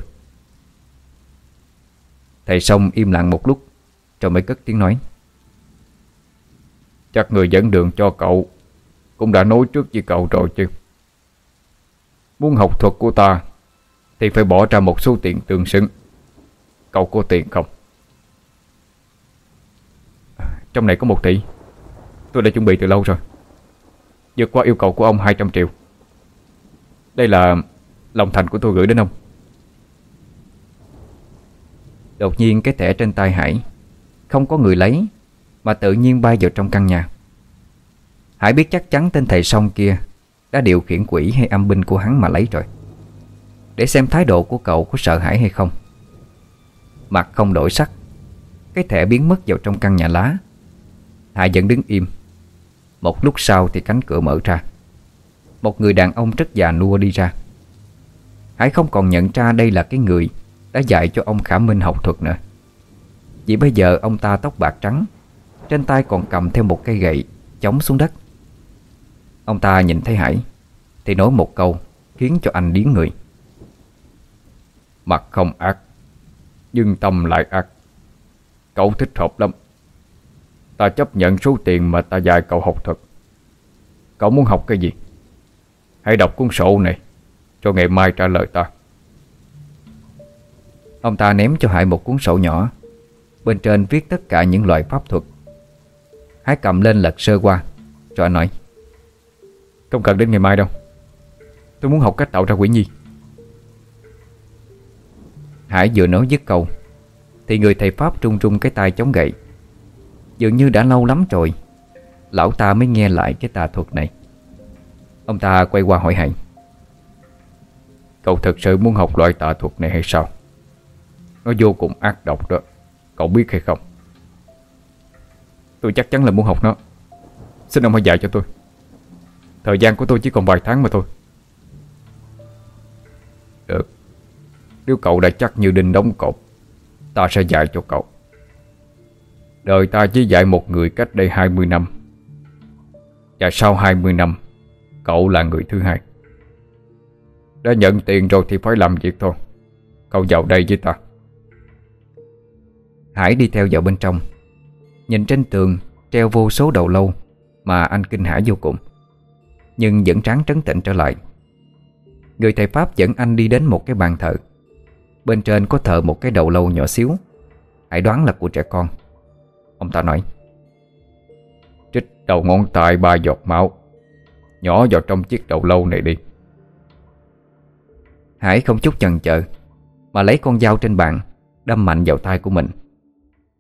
Thầy Song im lặng một lúc rồi mới cất tiếng nói: Chắc người dẫn đường cho cậu cũng đã nói trước với cậu rồi chứ. Muốn học thuật của ta thì phải bỏ ra một số tiền tương xứng. Cậu có tiền không? Trong này có 1 tỷ. Tôi đã chuẩn bị từ lâu rồi, vượt qua yêu cầu của ông 200 triệu. Đây là lòng thành của tôi gửi đến ông. Đột nhiên cái thẻ trên tay Hải không có người lấy, mà tự nhiên bay vào trong căn nhà. Hải biết chắc chắn tên thầy Song kia đã điều khiển quỷ hay âm binh của hắn mà lấy rồi. Để xem thái độ của cậu có sợ hãi hay không. Mặt không đổi sắc, cái thẻ biến mất vào trong căn nhà lá. Hải vẫn đứng im. Một lúc sau thì cánh cửa mở ra. Một người đàn ông rất già nua đi ra. Hải không còn nhận ra đây là cái người đã dạy cho ông Khả Minh học thuật nữa. Vì bây giờ ông ta tóc bạc trắng, trên tay còn cầm theo một cây gậy chống xuống đất. Ông ta nhìn thấy Hải thì nói một câu khiến cho anh điếng người: Mặt không ác, nhưng tâm lại ác. Cậu thích hợp lắm. Ta chấp nhận số tiền mà ta dạy cậu học thuật. Cậu muốn học cái gì? Hãy đọc cuốn sổ này, cho ngày mai trả lời ta. Ông ta ném cho Hải một cuốn sổ nhỏ, bên trên viết tất cả những loại pháp thuật. Hải cầm lên lật sơ qua, rồi anh nói: Không cần đến ngày mai đâu. Tôi muốn học cách tạo ra quỷ nhi. Hải vừa nói dứt câu thì người thầy pháp run run cái tay chống gậy. Dường như đã lâu lắm rồi lão ta mới nghe lại cái tà thuật này. Ông ta quay qua hỏi Hải: Cậu thật sự muốn học loại tà thuật này hay sao? Nó vô cùng ác độc đó, cậu biết hay không? Tôi chắc chắn là muốn học nó. Xin ông hãy dạy cho tôi. Thời gian của tôi chỉ còn vài tháng mà thôi. Được. Nếu cậu đã chắc như đinh đóng cột, ta sẽ dạy cho cậu. Đời ta chỉ dạy một người cách đây 20 năm. Và sau 20 năm, cậu là người thứ hai. Đã nhận tiền rồi thì phải làm việc thôi. Cậu vào đây với ta. Hải đi theo vào bên trong. Nhìn trên tường treo vô số đầu lâu mà anh kinh hãi vô cùng, nhưng vẫn ráng trấn tĩnh trở lại. Người thầy pháp dẫn anh đi đến một cái bàn thờ. Bên trên có thờ một cái đầu lâu nhỏ xíu. Hải đoán là của trẻ con. Ông ta nói: Trích đầu ngón tay 3 giọt máu, nhỏ vào trong chiếc đầu lâu này đi. Hải không chút chần chờ mà lấy con dao trên bàn đâm mạnh vào tay của mình,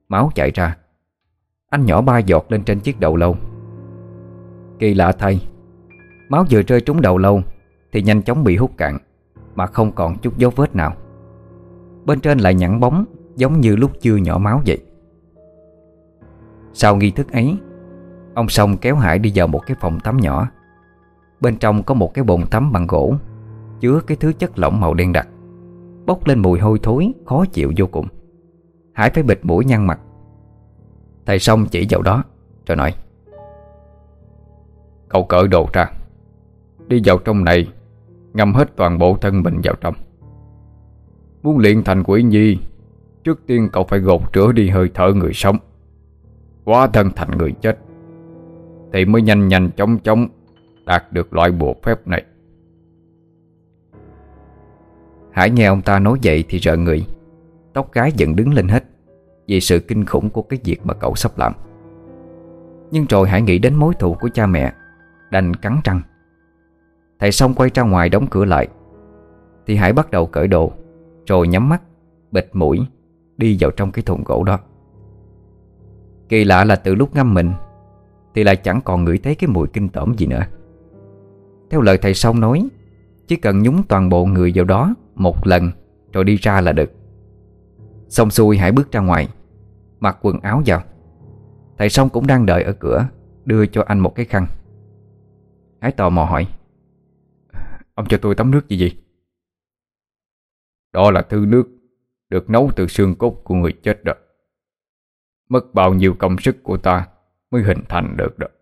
máu chảy ra. Anh nhỏ 3 giọt lên trên chiếc đầu lâu. Kỳ lạ thay, máu vừa rơi trúng đầu lâu thì nhanh chóng bị hút cạn, mà không còn chút dấu vết nào. Bên trên lại nhẵn bóng, giống như lúc chưa nhỏ máu vậy. Sau nghi thức ấy, ông Song kéo Hải đi vào một cái phòng tắm nhỏ. Bên trong có một cái bồn tắm bằng gỗ, chứa cái thứ chất lỏng màu đen đặc, bốc lên mùi hôi thối khó chịu vô cùng. Hải phải bịt mũi nhăn mặt. Thầy Song chỉ vào đó rồi nói: Cậu cởi đồ ra, đi vào trong này, ngâm hết toàn bộ thân mình vào trong. Muốn luyện thành quỷ nhi, trước tiên cậu phải gột rửa đi hơi thở người sống, hóa thân thành người chết, thì mới nhanh nhanh chóng chóng đạt được loại bùa phép này. Hải nghe ông ta nói vậy thì rợn người, tóc gái dựng đứng lên hết, vì sự kinh khủng của cái việc mà cậu sắp làm. Nhưng rồi Hải nghĩ đến mối thù của cha mẹ, đành cắn răng. Thầy Song quay ra ngoài đóng cửa lại, thì Hải bắt đầu cởi đồ, rồi nhắm mắt, bịt mũi, đi vào trong cái thùng gỗ đó. Kỳ lạ là từ lúc ngâm mình thì lại chẳng còn ngửi thấy cái mùi kinh tởm gì nữa. Theo lời thầy Song nói, chỉ cần nhúng toàn bộ người vào đó một lần rồi đi ra là được. Xong xuôi Hải bước ra ngoài, mặc quần áo vào. Thầy Song cũng đang đợi ở cửa, đưa cho anh một cái khăn. Hải tò mò hỏi: Ông cho tôi tắm nước gì vậy? Đó là thứ nước được nấu từ xương cốt của người chết đó. Mất bao nhiêu công sức của ta mới hình thành được đó.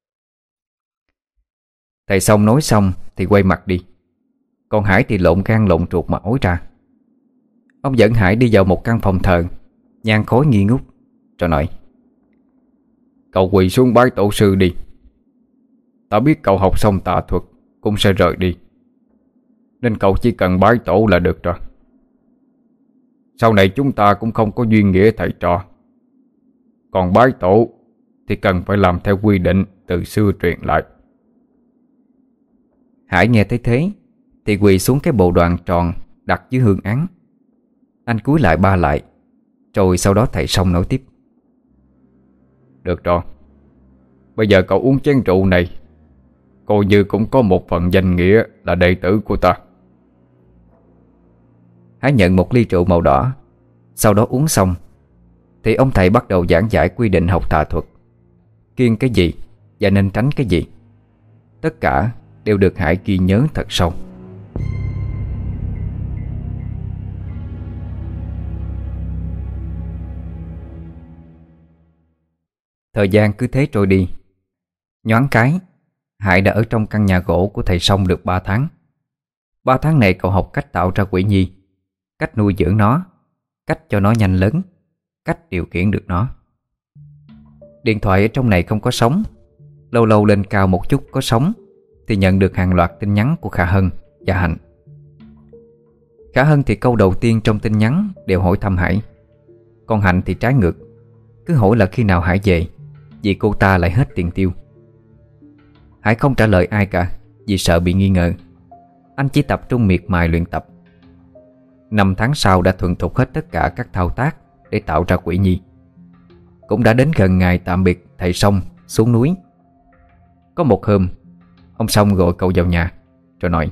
Thầy Song nói xong thì quay mặt đi. Còn Hải thì lộn gan lộn ruột mà ối ra. Ông dẫn Hải đi vào một căn phòng thờ, nhang khói nghi ngút, rồi nói: Cậu quỳ xuống bái tổ sư đi. Ta biết cậu học xong tà thuật cũng sẽ rời đi, nên cậu chỉ cần bái tổ là được rồi. Sau này chúng ta cũng không có duyên nghĩa thầy trò. Còn bái tổ thì cần phải làm theo quy định từ xưa truyền lại. Hải nghe thấy thế thì quỳ xuống cái bộ đoàn tròn đặt dưới hương án. Anh cúi lại ba lại, rồi sau đó thầy Song nói tiếp: Được rồi, bây giờ cậu uống chén rượu này, coi như cũng có một phần danh nghĩa là đệ tử của ta. Hải nhận một ly rượu màu đỏ. Sau đó uống xong thì ông thầy bắt đầu giảng giải quy định học tà thuật, kiêng cái gì và nên tránh cái gì. Tất cả đều được Hải ghi nhớ thật sâu. Thời gian cứ thế trôi đi. Nhoáng cái, Hải đã ở trong căn nhà gỗ của thầy Song được 3 tháng. 3 tháng này cậu học cách tạo ra quỷ nhi, cách nuôi dưỡng nó, cách cho nó nhanh lớn, cách điều khiển được nó. Điện thoại ở trong này không có sóng. Lâu lâu lên cao một chút có sóng thì nhận được hàng loạt tin nhắn của Khả Hân và Hạnh. Khả Hân thì câu đầu tiên trong tin nhắn đều hỏi thăm Hải. Còn Hạnh thì trái ngược, cứ hỏi là khi nào Hải về, vì cô ta lại hết tiền tiêu. Hải không trả lời ai cả, vì sợ bị nghi ngờ. Anh chỉ tập trung miệt mài luyện tập. 5 tháng sau đã thuần thục hết tất cả các thao tác để tạo ra quỷ nhi. Cũng đã đến gần ngày tạm biệt thầy Song xuống núi. Có một hôm, ông Song gọi cậu vào nhà rồi nói: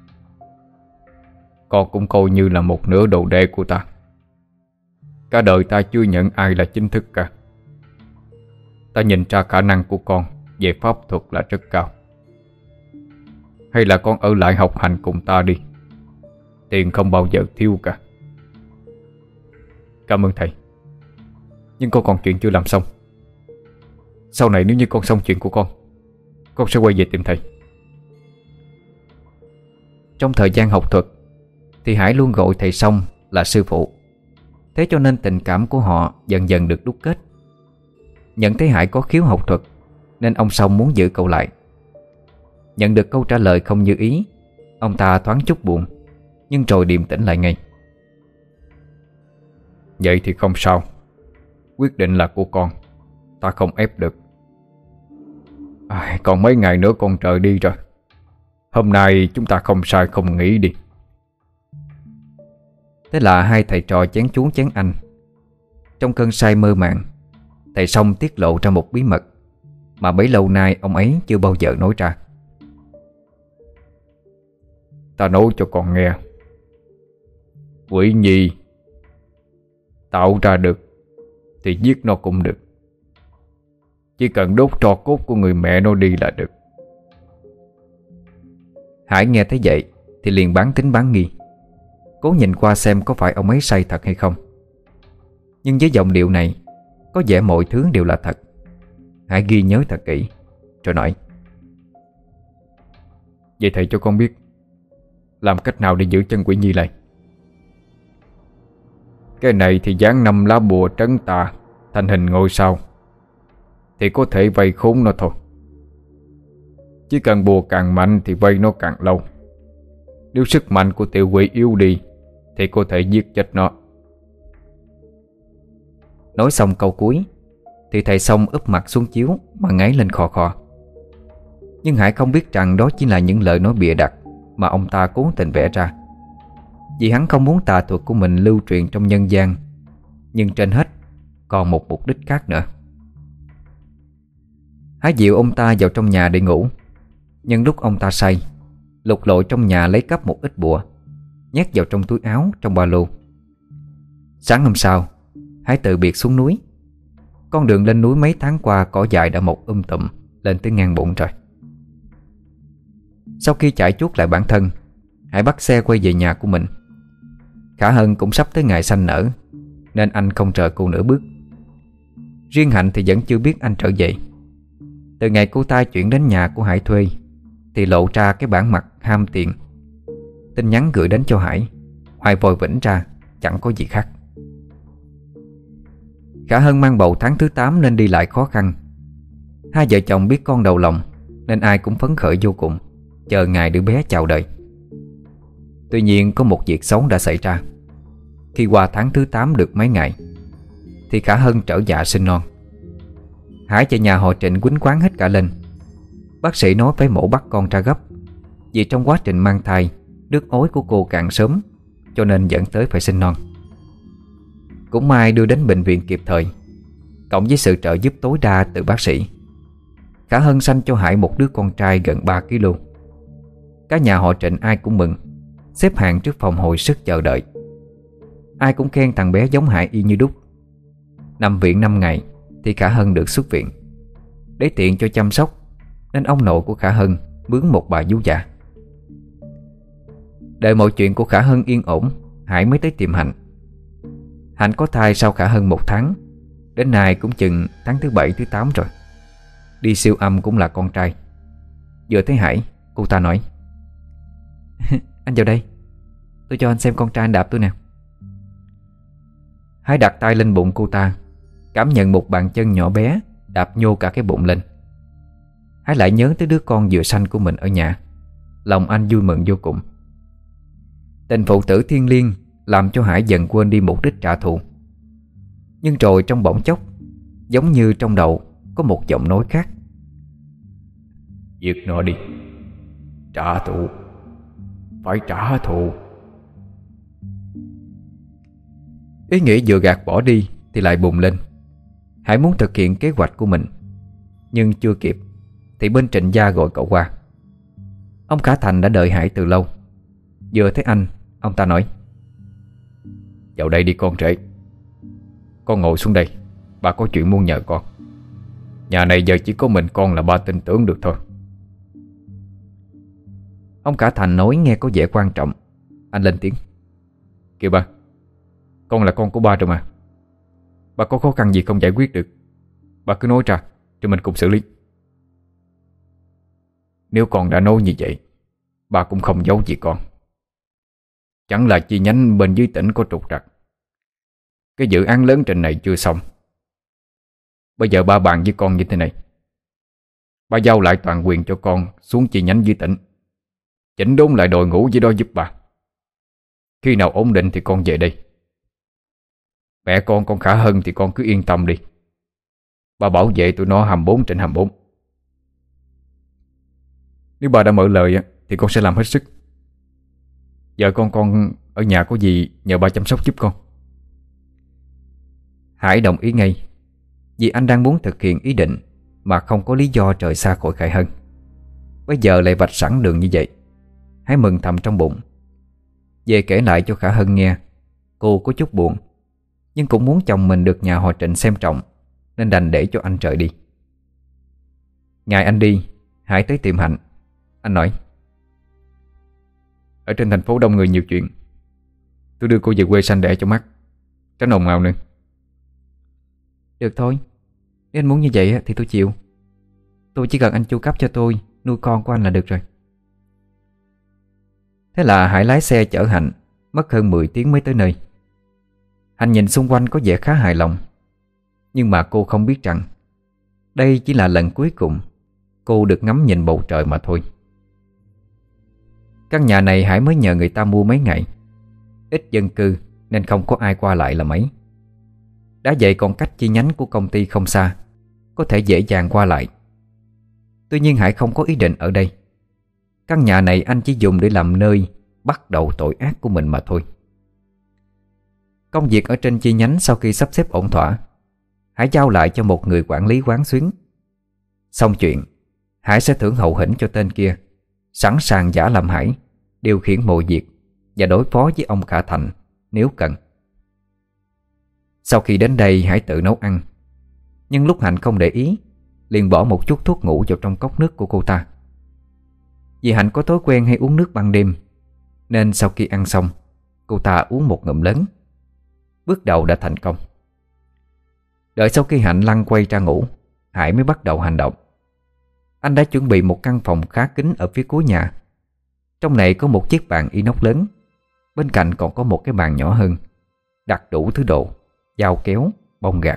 Con cũng coi như là một nửa đồ đệ của ta. Cả đời ta chưa nhận ai là chính thức cả. Ta nhìn ra khả năng của con về pháp thuật là rất cao. Hay là con ở lại học hành cùng ta đi, tiền không bao giờ thiếu cả. Cảm ơn thầy, nhưng con còn chuyện chưa làm xong. Sau này nếu như con xong chuyện của con sẽ quay về tìm thầy. Trong thời gian học thuật thì Hải luôn gọi thầy Song là sư phụ. Thế cho nên tình cảm của họ dần dần được đúc kết. Nhận thấy Hải có khiếu học thuật nên ông Song muốn giữ cậu lại. Nhận được câu trả lời không như ý, ông ta thoáng chút buồn, nhưng rồi điềm tĩnh lại ngay. Vậy thì không sao. Quyết định là của con, ta không ép được. Còn mấy ngày nữa con trời đi rồi. Hôm nay chúng ta không sai không nghĩ đi. Thế là hai thầy trò chén chú chén anh. Trong cơn say mơ màng, thầy Song tiết lộ ra một bí mật mà bấy lâu nay ông ấy chưa bao giờ nói ra. Ta nói cho con nghe, quỷ nhi tạo ra được thì giết nó cũng được. Chỉ cần đốt tro cốt của người mẹ nó đi là được. Hải nghe thấy vậy thì liền bán tín bán nghi, cố nhìn qua xem có phải ông ấy say thật hay không. Nhưng với giọng điệu này, có vẻ mọi thứ đều là thật. Hải ghi nhớ thật kỹ rồi nói: Vậy thầy cho con biết làm cách nào để giữ chân quỷ nhi lại. Cái này thì dán 5 lá bùa trấn tà thành hình ngôi sao thì có thể vây khốn nó thôi. Chỉ cần bùa càng mạnh thì vây nó càng lâu. Nếu sức mạnh của tiểu quỷ yếu đi thì có thể giết chết nó. Nói xong câu cuối thì thầy Song úp mặt xuống chiếu mà ngáy lên khò khò. Nhưng Hải không biết rằng đó chỉ là những lời nói bịa đặt mà ông ta cố tình vẽ ra, vì hắn không muốn tà thuật của mình lưu truyền trong nhân gian. Nhưng trên hết còn một mục đích khác nữa. Hải dịu ông ta vào trong nhà để ngủ. Nhưng lúc ông ta say, lục lội trong nhà lấy cắp một ít bùa, nhét vào trong túi áo trong ba lô. Sáng hôm sau, Hải từ biệt xuống núi. Con đường lên núi mấy tháng qua cỏ dại đã mọc tùm lên tới ngang bụng rồi. Sau khi chạy chuốt lại bản thân, Hải bắt xe quay về nhà của mình. Khả Hân cũng sắp tới ngày sanh nở, nên anh không chờ cô nửa bước. Riêng Hạnh thì vẫn chưa biết anh trở về. Từ ngày cô ta chuyển đến nhà của Hải thuê thì lộ ra cái bản mặt ham tiền. Tin nhắn gửi đến cho Hải, ngoài vòi vĩnh ra chẳng có gì khác. Khả Hân mang bầu tháng thứ 8 nên đi lại khó khăn. Hai vợ chồng biết con đầu lòng nên ai cũng phấn khởi vô cùng, chờ ngày đứa bé chào đời. Tuy nhiên có một việc xấu đã xảy ra. Khi qua tháng thứ 8 được mấy ngày thì Khả Hân trở dạ sinh non. Hải chạy nhà họ Trịnh quýnh quáng hết cả lên. Bác sĩ nói phải mổ bắt con ra gấp, vì trong quá trình mang thai nước ối của cô cạn sớm, cho nên dẫn tới phải sinh non. Cũng may đưa đến bệnh viện kịp thời, cộng với sự trợ giúp tối đa từ bác sĩ, Khả Hân sanh cho Hải một đứa con trai gần 3 kg. Cả nhà họ Trịnh ai cũng mừng, xếp hàng trước phòng hồi sức chờ đợi. Ai cũng khen thằng bé giống Hải y như đúc. Nằm viện 5 ngày thì Khả Hân được xuất viện. Để tiện cho chăm sóc nên ông nội của Khả Hân mướn một bà vú già. Đợi mọi chuyện của Khả Hân yên ổn, Hải mới tới tìm Hạnh. Hạnh có thai sau Khả Hân 1 tháng, đến nay cũng chừng tháng thứ 7 thứ 8 rồi. Đi siêu âm cũng là con trai. Vừa thấy Hải, cô ta nói: Anh vào đây, tôi cho anh xem con trai anh đạp tôi nè. Hải đặt tay lên bụng cô ta, cảm nhận một bàn chân nhỏ bé đạp nhô cả cái bụng lên. Hải lại nhớ tới đứa con vừa sanh của mình ở nhà. Lòng anh vui mừng vô cùng. Tình phụ tử thiêng liêng làm cho Hải dần quên đi mục đích trả thù. Nhưng rồi trong bỗng chốc, giống như trong đầu có một giọng nói khác: Giết nó đi, trả thù, phải trả thù. Ý nghĩ vừa gạt bỏ đi thì lại bùng lên. Hải muốn thực hiện kế hoạch của mình, nhưng chưa kịp thì bên Trịnh gia gọi cậu qua. Ông Khả Thành đã đợi Hải từ lâu. Vừa thấy anh, ông ta nói: Vào đây đi con rể. Con ngồi xuống đây, bà có chuyện muốn nhờ con. Nhà này giờ chỉ có mình con là ba tin tưởng được thôi. Ông Khả Thành nói nghe có vẻ quan trọng. Anh lên tiếng: Kìa ba, con là con của ba rồi mà. Ba có khó khăn gì không giải quyết được, ba cứ nói ra rồi mình cùng xử lý. Nếu con đã nói như vậy, ba cũng không giấu gì con. Chẳng là chi nhánh bên dưới tỉnh có trục trặc. Cái dự án lớn trên này chưa xong. Bây giờ ba bàn với con như thế này: ba giao lại toàn quyền cho con xuống chi nhánh dưới tỉnh, chỉnh đốn lại đội ngũ dưới đó giúp ba. Khi nào ổn định thì con về đây. Mẹ con Khả Hân thì con cứ yên tâm đi. Ba bảo vệ tụi nó 24/24. Nếu ba đã mở lời thì con sẽ làm hết sức. Giờ con ở nhà có gì nhờ ba chăm sóc giúp con. Hải đồng ý ngay, vì anh đang muốn thực hiện ý định mà không có lý do rời xa khỏi Khải Hân. Bây giờ lại vạch sẵn đường như vậy. Hải mừng thầm trong bụng. Về kể lại cho Khả Hân nghe, cô có chút buồn, nhưng cũng muốn chồng mình được nhà họ Trịnh xem trọng, nên đành để cho anh rời đi. Ngày anh đi, Hải tới tìm Hạnh. Anh nói: Ở trên thành phố đông người nhiều chuyện, tôi đưa cô về quê sanh đẻ cho mắt, tránh ồn ào nữa. Được thôi, nếu anh muốn như vậy thì tôi chịu. Tôi chỉ cần anh chu cấp cho tôi nuôi con của anh là được rồi. Thế là Hải lái xe chở Hạnh, mất hơn 10 tiếng mới tới nơi. Hạnh nhìn xung quanh có vẻ khá hài lòng, nhưng mà cô không biết rằng đây chỉ là lần cuối cùng cô được ngắm nhìn bầu trời mà thôi. Căn nhà này Hải mới nhờ người ta mua mấy ngày, ít dân cư nên không có ai qua lại là mấy. Đã vậy còn cách chi nhánh của công ty không xa, có thể dễ dàng qua lại. Tuy nhiên Hải không có ý định ở đây. Căn nhà này anh chỉ dùng để làm nơi bắt đầu tội ác của mình mà thôi. Công việc ở trên chi nhánh sau khi sắp xếp ổn thỏa, Hải giao lại cho một người quản lý quán xuyến. Xong chuyện, Hải sẽ thưởng hậu hĩnh cho tên kia, sẵn sàng giả làm Hải, điều khiển mọi việc và đối phó với ông Khả Thành nếu cần. Sau khi đến đây, Hải tự nấu ăn, nhưng lúc Hạnh không để ý, liền bỏ một chút thuốc ngủ vào trong cốc nước của cô ta. Vì Hạnh có thói quen hay uống nước ban đêm, nên sau khi ăn xong, cô ta uống một ngụm lớn. Bước đầu đã thành công. Đợi sau khi Hạnh lăn quay ra ngủ, Hải mới bắt đầu hành động. Anh đã chuẩn bị một căn phòng khá kín ở phía cuối nhà. Trong này có một chiếc bàn inox lớn, bên cạnh còn có một cái bàn nhỏ hơn, đặt đủ thứ đồ, dao kéo, bông gạc.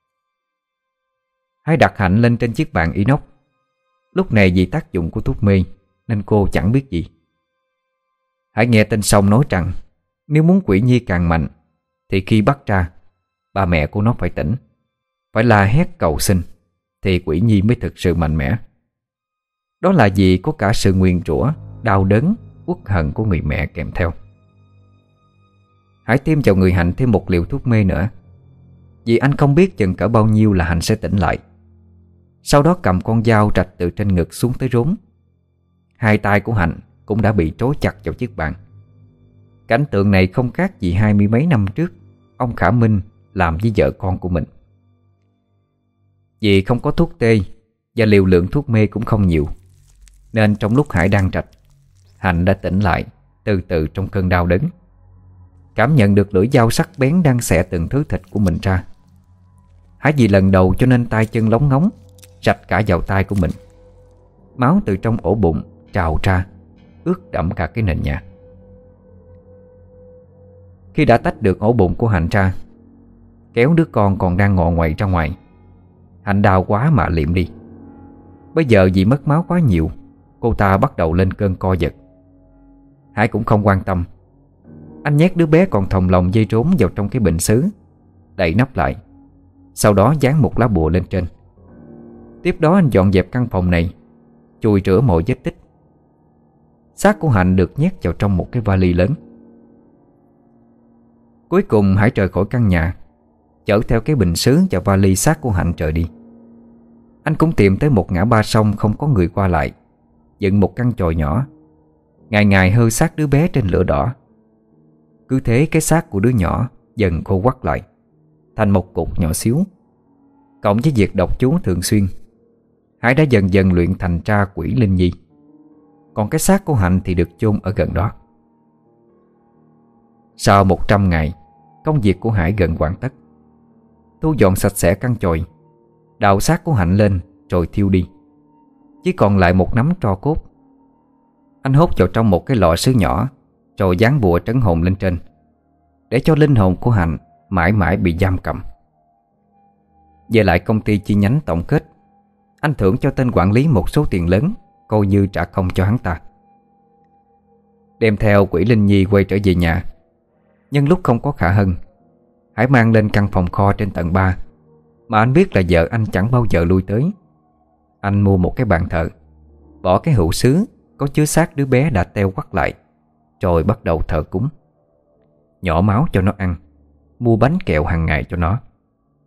Hải đặt Hạnh lên trên chiếc bàn inox. Lúc này vì tác dụng của thuốc mê nên cô chẳng biết gì. Hải nghe tên Song nói rằng nếu muốn quỷ nhi càng mạnh thì khi bắt ra, ba mẹ của nó phải tỉnh, phải la hét cầu xin thì quỷ nhi mới thực sự mạnh mẽ. Đó là vì có cả sự nguyền rủa, đau đớn, uất hận của người mẹ kèm theo. Hải tiêm vào người Hạnh thêm một liều thuốc mê nữa, vì anh không biết chừng cỡ bao nhiêu là Hạnh sẽ tỉnh lại. Sau đó cầm con dao rạch từ trên ngực xuống tới rốn. Hai tay của Hạnh cũng đã bị trói chặt vào chiếc bàn. Cảnh tượng này không khác gì 20 mấy năm trước ông Khả Minh làm với vợ con của mình. Vì không có thuốc tê và liều lượng thuốc mê cũng không nhiều, nên trong lúc Hải đang rạch, Hạnh đã tỉnh lại từ từ trong cơn đau đớn, cảm nhận được lưỡi dao sắc bén đang xẻ từng thứ thịt của mình ra. Hải vì lần đầu cho nên tay chân lóng ngóng, rạch cả vào tay của mình. Máu từ trong ổ bụng trào ra, ướt đẫm cả cái nền nhà. Khi đã tách được ổ bụng của Hạnh ra, kéo đứa con còn đang ngọ nguậy ra ngoài, Hạnh đau quá mà liệm đi. Bây giờ vì mất máu quá nhiều, cô ta bắt đầu lên cơn co giật. Hải cũng không quan tâm. Anh nhét đứa bé còn thòng lồng dây trốn vào trong cái bình sứ, đậy nắp lại, sau đó dán một lá bùa lên trên. Tiếp đó anh dọn dẹp căn phòng này, chùi rửa mọi vết tích. Xác của Hạnh được nhét vào trong một cái vali lớn. Cuối cùng Hải rời khỏi căn nhà, chở theo cái bình sứ và vali xác của Hạnh rời đi. Anh cũng tìm tới một ngã ba sông không có người qua lại, dựng một căn chòi nhỏ, ngày ngày hơ xác đứa bé trên lửa đỏ. Cứ thế cái xác của đứa nhỏ dần khô quắt lại thành một cục nhỏ xíu. Cộng với việc đọc chú thường xuyên, Hải đã dần dần luyện thành ra quỷ linh nhi. Còn cái xác của Hạnh thì được chôn ở gần đó. Sau 100 ngày, công việc của Hải gần hoàn tất. Thu dọn sạch sẽ căn chòi, đào xác của Hạnh lên rồi thiêu đi. Chỉ còn lại một nắm tro cốt. Anh hốt vào trong một cái lọ sứ nhỏ, rồi dán bùa trấn hồn lên trên, để cho linh hồn của Hạnh mãi mãi bị giam cầm. Về lại công ty chi nhánh tổng kết, anh thưởng cho tên quản lý một số tiền lớn, coi như trả công cho hắn ta. Đem theo quỷ linh nhi quay trở về nhà. Nhưng lúc không có Khả Hân, Hải mang lên căn phòng kho trên tầng 3 mà anh biết là vợ anh chẳng bao giờ lui tới. Anh mua một cái bàn thờ, bỏ cái hũ sứ có chứa xác đứa bé đã teo quắt lại, rồi bắt đầu thờ cúng, nhỏ máu cho nó ăn, mua bánh kẹo hàng ngày cho nó.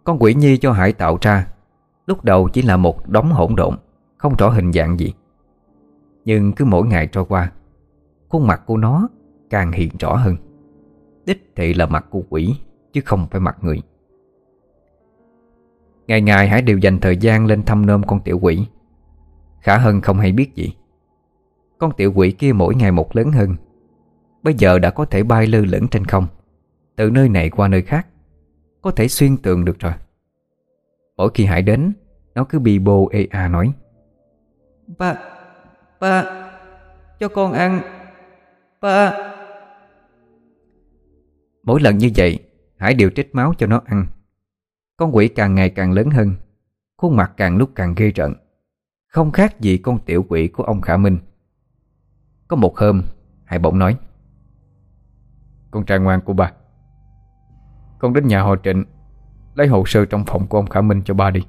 Con quỷ nhi cho Hải tạo ra lúc đầu chỉ là một đống hỗn độn, không rõ hình dạng gì. Nhưng cứ mỗi ngày trôi qua, khuôn mặt của nó càng hiện rõ hơn. Đích thị là mặt của quỷ, chứ không phải mặt người. Ngày ngày Hải đều dành thời gian lên thăm nom con tiểu quỷ. Khả Hân không hay biết gì. Con tiểu quỷ kia mỗi ngày một lớn hơn. Bây giờ đã có thể bay lơ lửng trên không, từ nơi này qua nơi khác, có thể xuyên tường được rồi. Mỗi khi Hải đến, nó cứ bi bô ê a nói: Ba, cho con ăn, ba. Mỗi lần như vậy, Hải đều trích máu cho nó ăn. Con quỷ càng ngày càng lớn hơn, khuôn mặt càng lúc càng ghê rợn, không khác gì con tiểu quỷ của ông Khả Minh. Có một hôm, Hải bỗng nói: Con trai ngoan của ba, con đến nhà họ Trịnh lấy hồ sơ trong phòng của ông Khả Minh cho ba đi.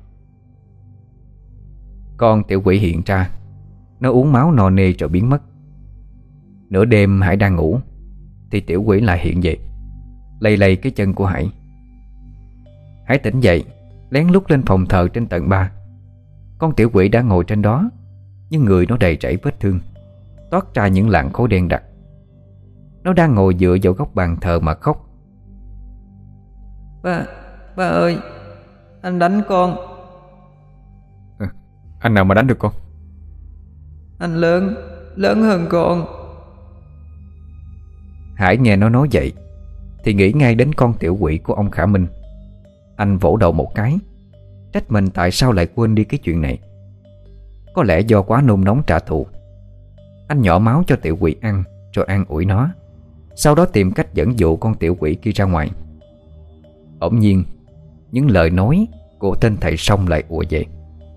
Con tiểu quỷ hiện ra. Nó uống máu no nê rồi biến mất. Nửa đêm Hải đang ngủ thì tiểu quỷ lại hiện về, lay lay cái chân của Hải. Hải tỉnh dậy, lén lút lên phòng thờ trên tầng 3. Con tiểu quỷ đã ngồi trên đó, nhưng người nó đầy rẫy vết thương, toát ra những làn khói đen đặc. Nó đang ngồi dựa vào góc bàn thờ mà khóc. Ba ơi, anh đánh con. Anh nào mà đánh được con? Anh lớn hơn con. Hải nghe nó nói vậy thì nghĩ ngay đến con tiểu quỷ của ông Khả Minh. Anh vỗ đầu một cái, trách mình tại sao lại quên đi cái chuyện này. Có lẽ do quá nôn nóng trả thù. Anh nhỏ máu cho tiểu quỷ ăn, rồi an ủi nó, sau đó tìm cách dẫn dụ con tiểu quỷ kia ra ngoài. Bỗng nhiên, những lời nói của tên thầy Song lại ùa về.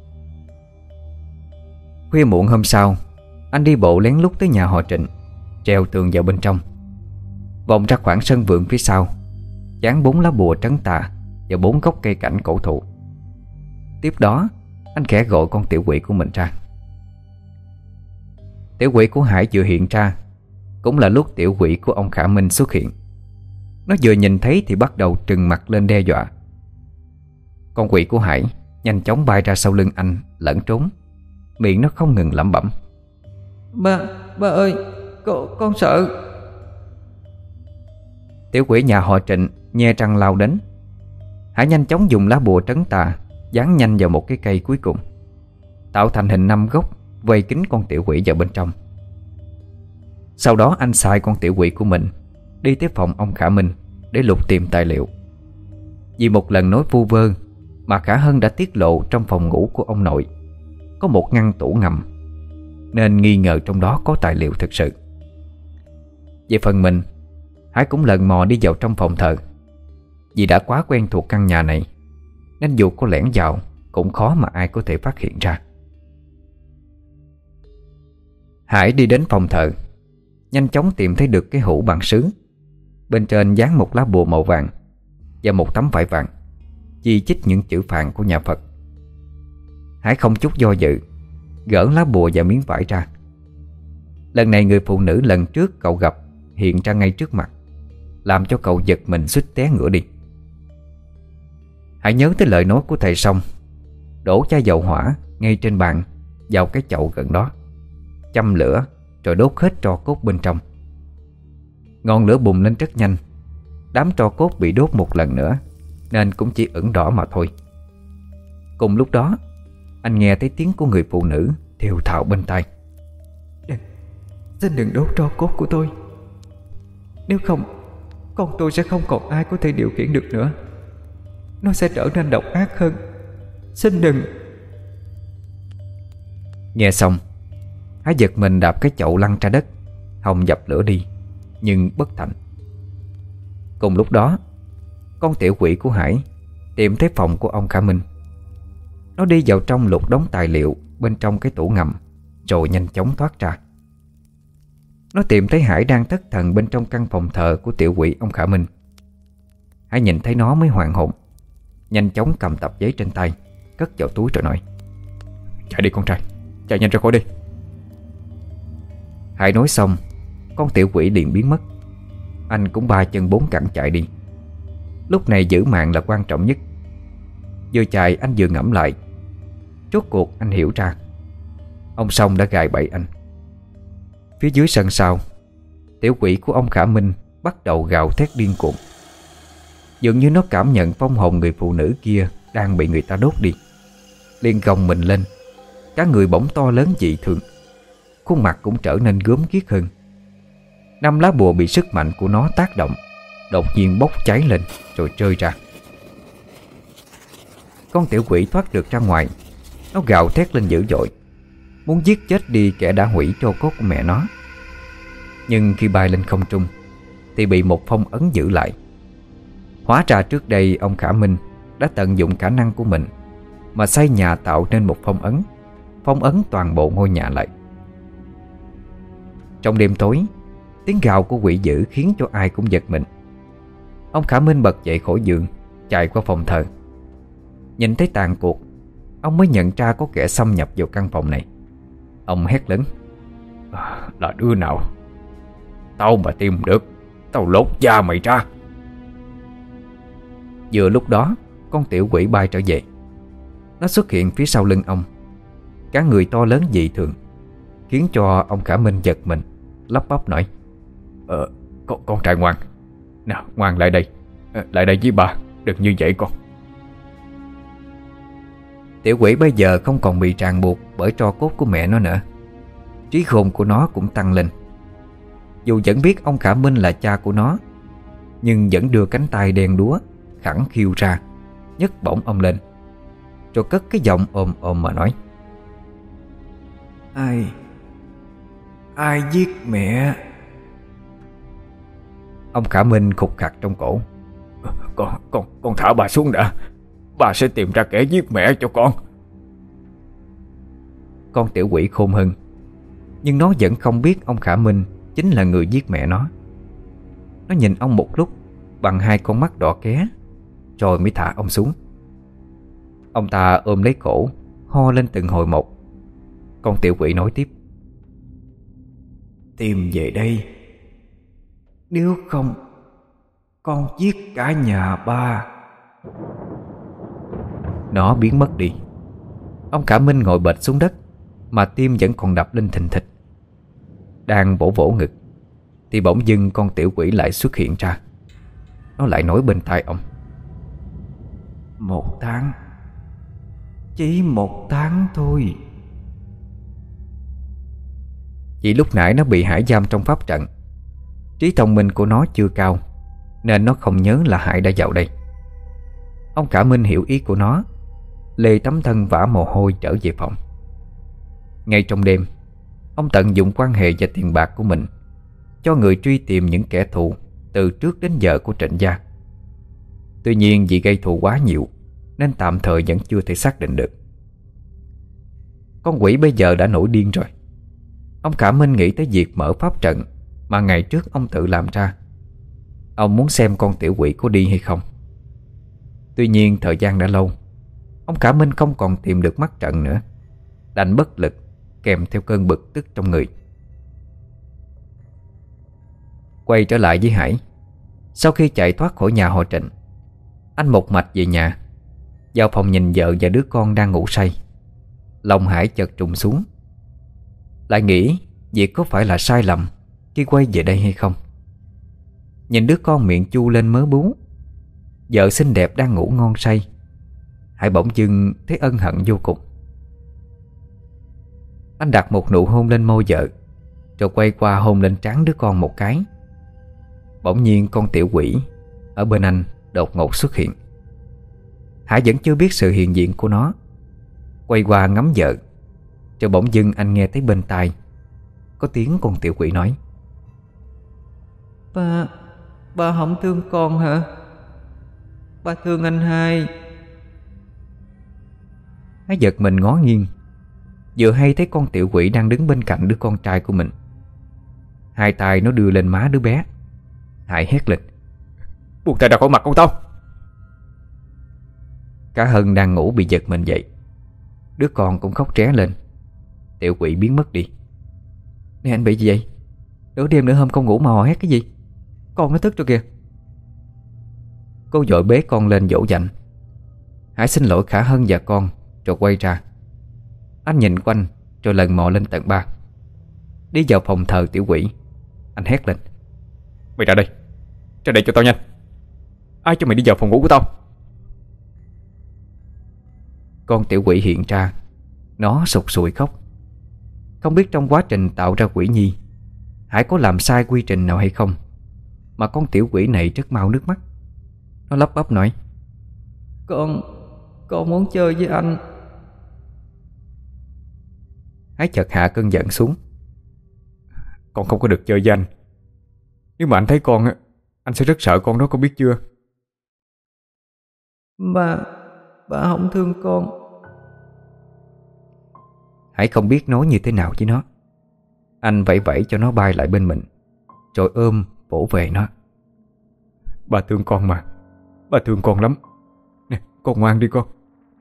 Khuya muộn hôm sau, anh đi bộ lén lút tới nhà họ Trịnh, trèo tường vào bên trong, vòng ra khoảng sân vườn phía sau, dán 4 lá bùa trấn tà và 4 gốc cây cảnh cổ thụ. Tiếp đó, anh khẽ gọi con tiểu quỷ của mình ra. Tiểu quỷ của Hải vừa hiện ra cũng là lúc tiểu quỷ của ông Khả Minh xuất hiện. Nó vừa nhìn thấy thì bắt đầu trừng mặt lên đe dọa. Con quỷ của Hải nhanh chóng bay ra sau lưng anh lẫn trốn, miệng nó không ngừng lẩm bẩm: Ba ơi, con sợ. Tiểu quỷ nhà họ Trịnh nhe răng lao đến. Hải nhanh chóng dùng lá bùa trấn tà dán nhanh vào một cái cây cuối cùng, tạo thành hình 5 gốc vây kín con tiểu quỷ vào bên trong. Sau đó anh sai con tiểu quỷ của mình đi tới phòng ông Khả Minh để lục tìm tài liệu. Vì một lần nói vu vơ mà Khả Hân đã tiết lộ trong phòng ngủ của ông nội có một ngăn tủ ngầm, nên nghi ngờ trong đó có tài liệu thực sự. Về phần mình, Hải cũng lần mò đi vào trong phòng thờ. Vì đã quá quen thuộc căn nhà này, nên dù có lẻn vào cũng khó mà ai có thể phát hiện ra. Hải đi đến phòng thờ, nhanh chóng tìm thấy được cái hũ bằng sứ. Bên trên dán một lá bùa màu vàng và một tấm vải vàng chi chít những chữ phạn của nhà Phật. Hải không chút do dự gỡ lá bùa và miếng vải ra. Lần này người phụ nữ lần trước cậu gặp hiện ra ngay trước mặt, làm cho cậu giật mình suýt té ngửa đi. Hải nhớ tới lời nói của thầy Song, đổ chai dầu hỏa ngay trên bàn vào cái chậu gần đó, châm lửa rồi đốt hết tro cốt bên trong. Ngọn lửa bùng lên rất nhanh. Đám tro cốt bị đốt một lần nữa nên cũng chỉ ửng đỏ mà thôi. Cùng lúc đó, anh nghe thấy tiếng của người phụ nữ thều thào bên tai: Xin đừng đốt tro cốt của tôi. Nếu không, con tôi sẽ không còn ai có thể điều khiển được nữa. Nó sẽ trở nên độc ác hơn. Xin đừng. Nghe xong, Hải giật mình đạp cái chậu lăn ra đất, hòng dập lửa đi, nhưng bất thành. Cùng lúc đó, con tiểu quỷ của Hải tìm thấy phòng của ông Khả Minh. Nó đi vào trong lục đống tài liệu bên trong cái tủ ngầm, rồi nhanh chóng thoát ra. Nó tìm thấy Hải đang thất thần bên trong căn phòng thờ của tiểu quỷ ông Khả Minh. Hải nhìn thấy nó mới hoàn hồn, nhanh chóng cầm tập giấy trên tay, cất vào túi rồi nói: Chạy đi con trai, chạy nhanh ra khỏi đây. Hải nói xong, con tiểu quỷ liền biến mất. Anh cũng ba chân bốn cẳng chạy đi. Lúc này giữ mạng là quan trọng nhất. Vừa chạy anh vừa ngẫm lại. Rốt cuộc anh hiểu ra, ông Song đã gài bẫy anh. Phía dưới sân sau, tiểu quỷ của ông Khả Minh bắt đầu gào thét điên cuồng. Dường như nó cảm nhận phong hồn người phụ nữ kia đang bị người ta đốt đi, liền gồng mình lên. Cả người bỗng to lớn dị thường, khuôn mặt cũng trở nên gớm ghiếc hơn. 5 lá bùa bị sức mạnh của nó tác động, đột nhiên bốc cháy lên rồi rơi ra. Con tiểu quỷ thoát được ra ngoài. Nó gào thét lên dữ dội, muốn giết chết đi kẻ đã hủy tro cốt của mẹ nó. Nhưng khi bay lên không trung thì bị một phong ấn giữ lại. Hóa ra trước đây ông Khả Minh đã tận dụng khả năng của mình mà xây nhà tạo nên một phong ấn toàn bộ ngôi nhà lại. Trong đêm tối, tiếng gào của quỷ dữ khiến cho ai cũng giật mình. Ông Khả Minh bật dậy khỏi giường, chạy qua phòng thờ. Nhìn thấy tàn cuộc, ông mới nhận ra có kẻ xâm nhập vào căn phòng này. Ông hét lớn: Là đứa nào? Tao mà tìm được, tao lột da mày ra. Vừa lúc đó, con tiểu quỷ bay trở về. Nó xuất hiện phía sau lưng ông. Cả người to lớn dị thường, khiến cho ông Khả Minh giật mình, lắp bắp nói: Con trai ngoan. Nào, ngoan lại đây. Lại đây với bà, đừng như vậy con. Tiểu quỷ bây giờ không còn bị ràng buộc bởi tro cốt của mẹ nó nữa. Trí khôn của nó cũng tăng lên. Dù vẫn biết ông Khả Minh là cha của nó, nhưng vẫn đưa cánh tay đen đúa khẳng khiu ra, nhấc bổng ông lên, rồi cất cái giọng ồm ồm mà nói: Ai giết mẹ? Ông Khả Minh khục khặc trong cổ: Con thả bà xuống đã. Bà sẽ tìm ra kẻ giết mẹ cho con. Con tiểu quỷ khôn hơn, nhưng nó vẫn không biết ông Khả Minh chính là người giết mẹ nó. Nó nhìn ông một lúc bằng 2 con mắt đỏ ké, rồi mới thả ông xuống. Ông ta ôm lấy cổ, ho lên từng hồi một. Con tiểu quỷ nói tiếp: Tìm về đây, nếu không con giết cả nhà ba. Nó biến mất đi. Ông Khả Minh ngồi bệt xuống đất, mà tim vẫn còn đập lên thình thịch. Đang vỗ vỗ ngực thì bỗng dưng con tiểu quỷ lại xuất hiện ra. Nó lại nói bên tai ông: 1 tháng, chỉ 1 tháng thôi. Chỉ lúc nãy nó bị Hải giam trong pháp trận. Trí thông minh của nó chưa cao, nên nó không nhớ là Hải đã vào đây. Ông Khả Minh hiểu ý của nó, lê tấm thân vã mồ hôi trở về phòng. Ngay trong đêm, ông tận dụng quan hệ và tiền bạc của mình cho người truy tìm những kẻ thù từ trước đến giờ của Trịnh gia. Tuy nhiên vì gây thù quá nhiều nên tạm thời vẫn chưa thể xác định được. Con quỷ bây giờ đã nổi điên rồi. Ông Khả Minh nghĩ tới việc mở pháp trận mà ngày trước ông tự làm ra. Ông muốn xem con tiểu quỷ có đi hay không. Tuy nhiên thời gian đã lâu, ông Khả Minh không còn tìm được mắt trận nữa, đành bất lực kèm theo cơn bực tức trong người. Quay trở lại với Hải. Sau khi chạy thoát khỏi nhà họ Trịnh, anh một mạch về nhà, vào phòng nhìn vợ và đứa con đang ngủ say. Lòng Hải chợt trùng xuống, lại nghĩ việc có phải là sai lầm khi quay về đây hay không. Nhìn đứa con miệng chu lên mớ bú, vợ xinh đẹp đang ngủ ngon say, Hải bỗng dưng thấy ân hận vô cùng. Anh đặt một nụ hôn lên môi vợ, rồi quay qua hôn lên trán đứa con một cái. Bỗng nhiên con tiểu quỷ ở bên anh đột ngột xuất hiện. Hải vẫn chưa biết sự hiện diện của nó, quay qua ngắm vợ, rồi bỗng dưng anh nghe thấy bên tai có tiếng con tiểu quỷ nói: Ba không thương con hả? Ba thương anh hai. Hải giật mình ngó nghiêng, vừa hay thấy con tiểu quỷ đang đứng bên cạnh đứa con trai của mình. 2 tay nó đưa lên má đứa bé. Hải hét lên: Buông tay ra khỏi mặt con tao. Cả Hân đang ngủ bị giật mình dậy. Đứa con cũng khóc ré lên. Tiểu quỷ biến mất đi. Nè anh bị gì vậy? Nửa đêm nửa hôm không ngủ mà hò hét cái gì? Con nó thức rồi kìa. Cô vội bế con lên dỗ dành. Hải xin lỗi Khả Hân và con rồi quay ra. Anh nhìn quanh rồi lần mò lên tầng 3. Đi vào phòng thờ tiểu quỷ, anh hét lên: Mày ra đây, ra đây cho tao nhanh. Ai cho mày đi vào phòng ngủ của tao? Con tiểu quỷ hiện ra. Nó sụt sùi khóc. Không biết trong quá trình tạo ra quỷ nhi, Hải có làm sai quy trình nào hay không, mà con tiểu quỷ này rất mau nước mắt. Nó lắp bắp nói: Con muốn chơi với anh. Hải chợt hạ cơn giận xuống. Con không có được chơi với anh. Nếu mà anh thấy con á, anh sẽ rất sợ con đó, có biết chưa? Bà không thương con. Hải không biết nói như thế nào với nó. Anh vẫy vẫy cho nó bay lại bên mình, rồi ôm vỗ về nó. Bà thương con mà. Bà thương con lắm. Nè, con ngoan đi con.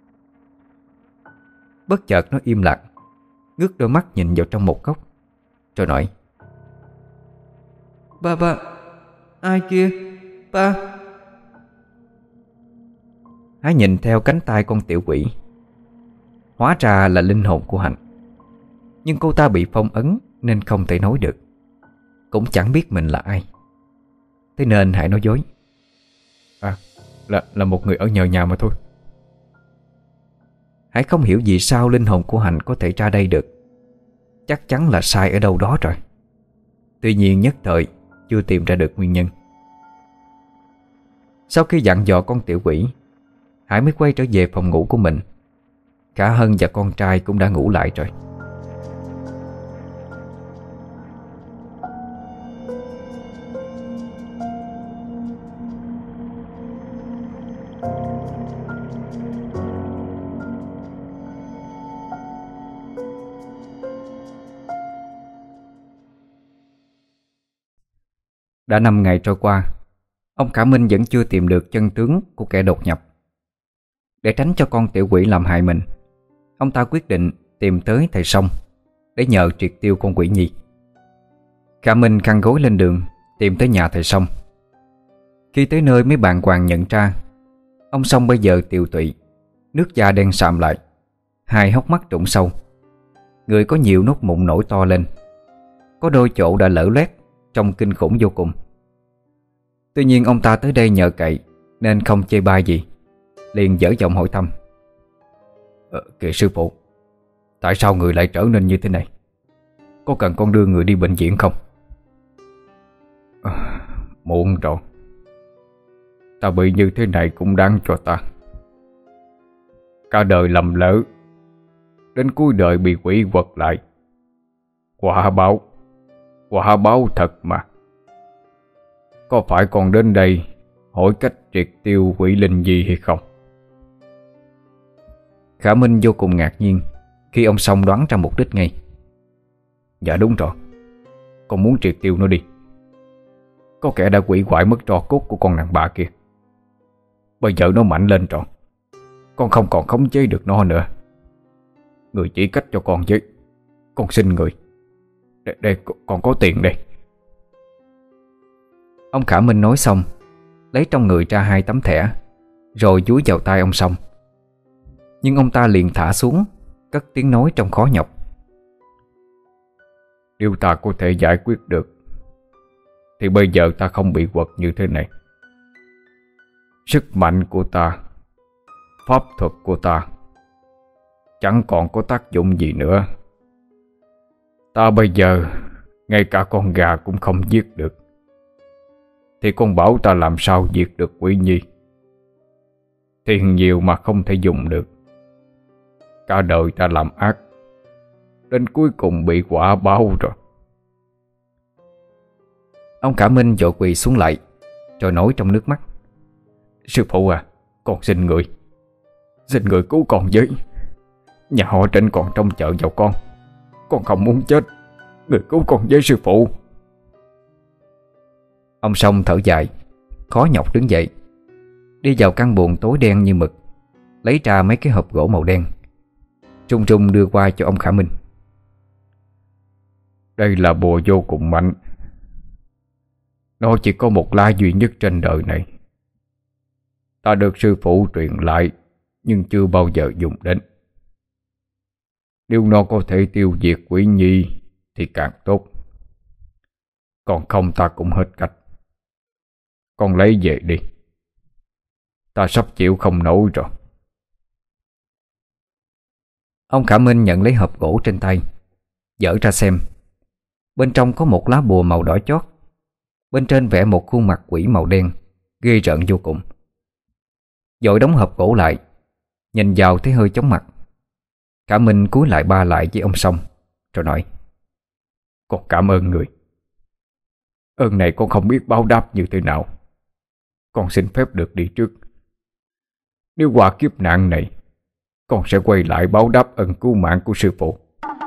Bất chợt nó im lặng, ngước đôi mắt nhìn vào trong một góc, rồi nói: Ba, ai kia? Ba. Hải nhìn theo cánh tay con tiểu quỷ. Hóa ra là linh hồn của Hạnh. Nhưng cô ta bị phong ấn nên không thể nói được, cũng chẳng biết mình là ai. Thế nên Hải nói dối: Là một người ở nhờ nhà mà thôi. Hải không hiểu vì sao linh hồn của Hạnh có thể ra đây được. Chắc chắn là sai ở đâu đó rồi. Tuy nhiên nhất thời chưa tìm ra được nguyên nhân. Sau khi dặn dò con tiểu quỷ, Hải mới quay trở về phòng ngủ của mình. Cả Hân và con trai cũng đã ngủ lại rồi. Đã 5 ngày trôi qua, ông Khả Minh vẫn chưa tìm được chân tướng của kẻ đột nhập. Để tránh cho con tiểu quỷ làm hại mình, ông ta quyết định tìm tới thầy Song để nhờ triệt tiêu con quỷ nhi. Khả Minh khăn gối lên đường tìm tới nhà thầy Song. Khi tới nơi mới bàng hoàng nhận ra ông Song bây giờ tiều tụy, nước da đen sạm lại, hai hốc mắt trũng sâu, người có nhiều nốt mụn nổi to lên, có đôi chỗ đã lở loét, trông kinh khủng vô cùng. Tuy nhiên ông ta tới đây nhờ cậy nên không chê bai gì, liền dở giọng hỏi thăm: Kìa sư phụ, tại sao người lại trở nên như thế này? Có cần con đưa người đi bệnh viện không? Muộn rồi. Ta bị như thế này cũng đáng cho ta. Cả đời lầm lỡ, đến cuối đời bị quỷ quật lại. Quả báo thật mà. Có phải còn đến đây hỏi cách triệt tiêu quỷ linh gì hay không? Khả Minh vô cùng ngạc nhiên khi ông Song đoán ra mục đích ngay. Dạ đúng rồi, con muốn triệt tiêu nó đi. Có kẻ đã quỷ hoại mất tro cốt của con nàng bà kia. Bây giờ nó mạnh lên rồi, con không còn khống chế được nó nữa. Người chỉ cách cho con với. Con xin người. Đây con có tiền đây. Ông Khả Minh nói xong, lấy trong người ra 2 tấm thẻ, rồi dúi vào tay ông Song. Nhưng ông ta liền thả xuống, cất tiếng nói trong khó nhọc: Nếu ta có thể giải quyết được thì bây giờ ta không bị quật như thế này. Sức mạnh của ta, pháp thuật của ta chẳng còn có tác dụng gì nữa. Ta bây giờ ngay cả con gà cũng không giết được, thì con bảo ta làm sao diệt được quỷ nhi? Tiền nhiều mà không thể dùng được. Cả đời ta làm ác, đến cuối cùng bị quả báo rồi. Ông Khả Minh vội quỳ xuống lại, rồi nói trong nước mắt: Sư phụ à, con xin người. Xin người cứu con với. Nhà họ Trịnh còn trông chờ vào con. Con không muốn chết. Người cứu con với sư phụ. Ông Song thở dài, khó nhọc đứng dậy, đi vào căn buồng tối đen như mực, lấy ra mấy cái hộp gỗ màu đen, trung trung đưa qua cho ông Khả Minh. Đây là bùa vô cùng mạnh. Nó chỉ có một lá duy nhất trên đời này. Ta được sư phụ truyền lại nhưng chưa bao giờ dùng đến. Nếu nó có thể tiêu diệt quỷ nhi thì càng tốt. Còn không ta cũng hết cách. Con lấy về đi. Ta sắp chịu không nổi rồi. Ông Khả Minh nhận lấy hộp gỗ trên tay, dở ra xem. Bên trong có một lá bùa màu đỏ chót. Bên trên vẽ một khuôn mặt quỷ màu đen, ghê rợn vô cùng. Vội đóng hộp gỗ lại, nhìn vào thấy hơi chóng mặt. Khả Minh cúi lại ba lại với ông Song, rồi nói: Con cảm ơn người. Ơn này con không biết báo đáp như thế nào. Con xin phép được đi trước. Nếu qua kiếp nạn này, con sẽ quay lại báo đáp ân cứu mạng của sư phụ.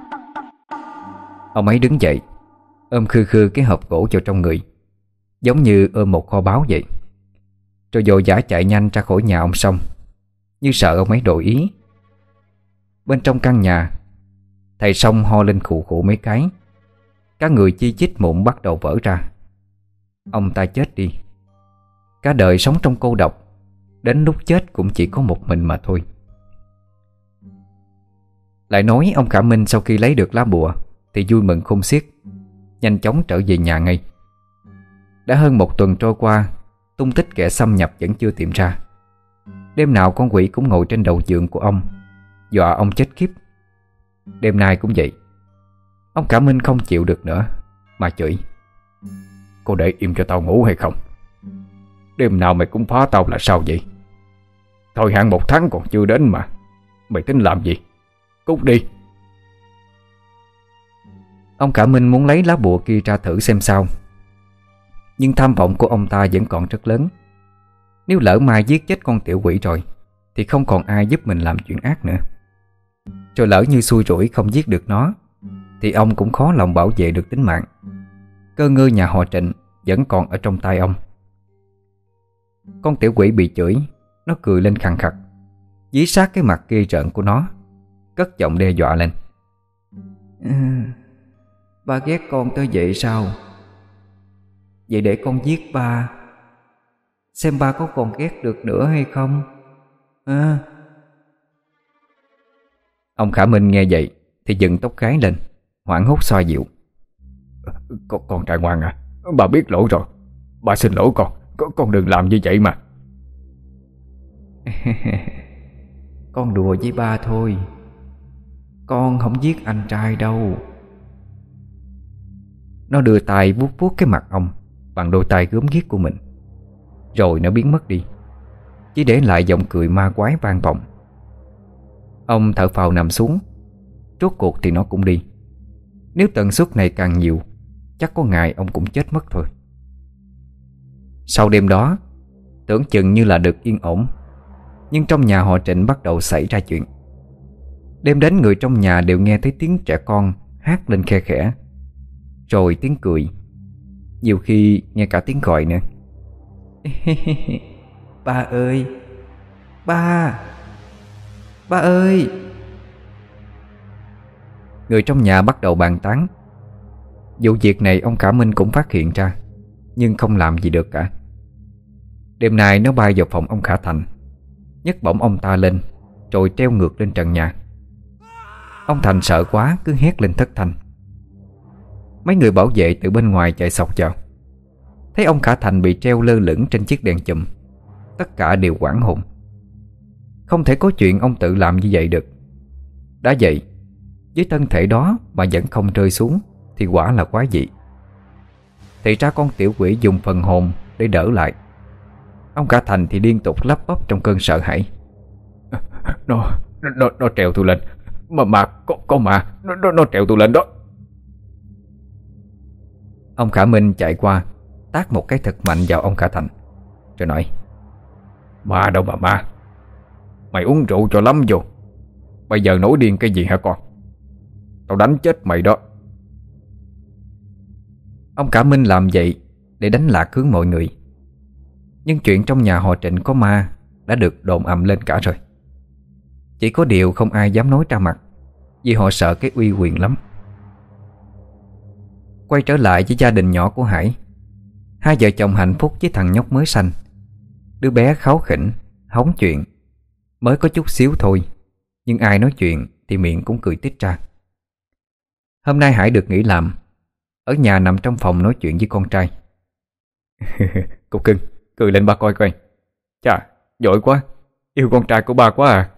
Ông ấy đứng dậy, ôm khư khư cái hộp gỗ vào trong người, giống như ôm một kho báu vậy. Rồi vội vã chạy nhanh ra khỏi nhà ông Song, như sợ ông ấy đổi ý. Bên trong căn nhà, thầy Song ho lên khụ khụ mấy cái. Các người chi chít mụn bắt đầu vỡ ra. Ông ta chết đi. Cả đời sống trong cô độc, đến lúc chết cũng chỉ có một mình mà thôi. Lại nói ông Khả Minh sau khi lấy được lá bùa thì vui mừng khôn xiết, nhanh chóng trở về nhà ngay. Đã hơn một tuần trôi qua, tung tích kẻ xâm nhập vẫn chưa tìm ra. Đêm nào con quỷ cũng ngồi trên đầu giường của ông, dọa ông chết khiếp. Đêm nay cũng vậy. Ông Khả Minh không chịu được nữa mà chửi: Cô để im cho tao ngủ hay không? Đêm nào mày cũng phá tao là sao vậy? Thời hạn 1 tháng còn chưa đến mà. Mày tính làm gì? Cút đi. Ông Khả Minh muốn lấy lá bùa kia ra thử xem sao, nhưng tham vọng của ông ta vẫn còn rất lớn. Nếu lỡ mai giết chết con tiểu quỷ rồi thì không còn ai giúp mình làm chuyện ác nữa. Rồi lỡ như xui rủi không giết được nó thì ông cũng khó lòng bảo vệ được tính mạng. Cơ ngơi nhà họ Trịnh vẫn còn ở trong tay ông. Con tiểu quỷ bị chửi, nó cười lên khằng khặc, dí sát cái mặt ghê rợn của nó, cất giọng đe dọa lên: Ba ghét con tới vậy sao? Vậy để con giết ba, xem ba có còn ghét được nữa hay không. Ông Khả Minh nghe vậy thì dựng tóc gái lên, hoảng hốt xoa dịu: Con trai ngoan à, bà biết lỗi rồi. Bà xin lỗi con đừng làm như vậy mà. Con đùa với ba thôi, con không giết anh trai đâu. Nó đưa tay vuốt vuốt cái mặt ông bằng đôi tay gớm ghiếc của mình, rồi nó biến mất đi, chỉ để lại giọng cười ma quái vang vọng. Ông thở phào nằm xuống. Rốt cuộc thì nó cũng đi. Nếu tần suất này càng nhiều, chắc có ngày ông cũng chết mất thôi. Sau đêm đó, tưởng chừng như là được yên ổn, nhưng trong nhà họ Trịnh bắt đầu xảy ra chuyện. Đêm đến người trong nhà đều nghe thấy tiếng trẻ con hát lên khe khẽ, rồi tiếng cười, nhiều khi nghe cả tiếng gọi nữa. Ba ơi, ba ơi. Người trong nhà bắt đầu bàn tán. Vụ việc này ông Khả Minh cũng phát hiện ra, nhưng không làm gì được cả. Đêm nay nó bay vào phòng ông Khả Thành, nhấc bổng ông ta lên, rồi treo ngược lên trần nhà. Ông Thành sợ quá cứ hét lên thất thanh. Mấy người bảo vệ từ bên ngoài chạy xộc vào, thấy ông Khả Thành bị treo lơ lửng trên chiếc đèn chùm. Tất cả đều hoảng hồn. Không thể có chuyện ông tự làm như vậy được. Đã vậy, với thân thể đó mà vẫn không rơi xuống thì quả là quái dị. Thì ra con tiểu quỷ dùng phần hồn để đỡ lại. Ông Khả Thành thì liên tục lắp bắp trong cơn sợ hãi. Nó trèo tôi lên. Nó trèo tôi lên đó. Ông Khả Minh chạy qua, tát một cái thật mạnh vào ông Khả Thành, rồi nói: Ma đâu mà ma. Mày uống rượu cho lắm vô. Bây giờ nổi điên cái gì hả con? Tao đánh chết mày đó. Ông Khả Minh làm vậy để đánh lạc hướng mọi người. Nhưng chuyện trong nhà họ Trịnh có ma đã được đồn ầm lên cả rồi. Chỉ có điều không ai dám nói ra mặt, vì họ sợ cái uy quyền lắm. Quay trở lại với gia đình nhỏ của Hải. Hai vợ chồng hạnh phúc với thằng nhóc mới sanh. Đứa bé kháu khỉnh, hóng chuyện, Mới có chút xíu thôi, nhưng ai nói chuyện thì miệng cũng cười tít ra. Hôm nay Hải được nghỉ làm, ở nhà nằm trong phòng nói chuyện với con trai. Cục cưng, cười lên ba coi coi. Chà, giỏi quá, yêu con trai của ba quá à.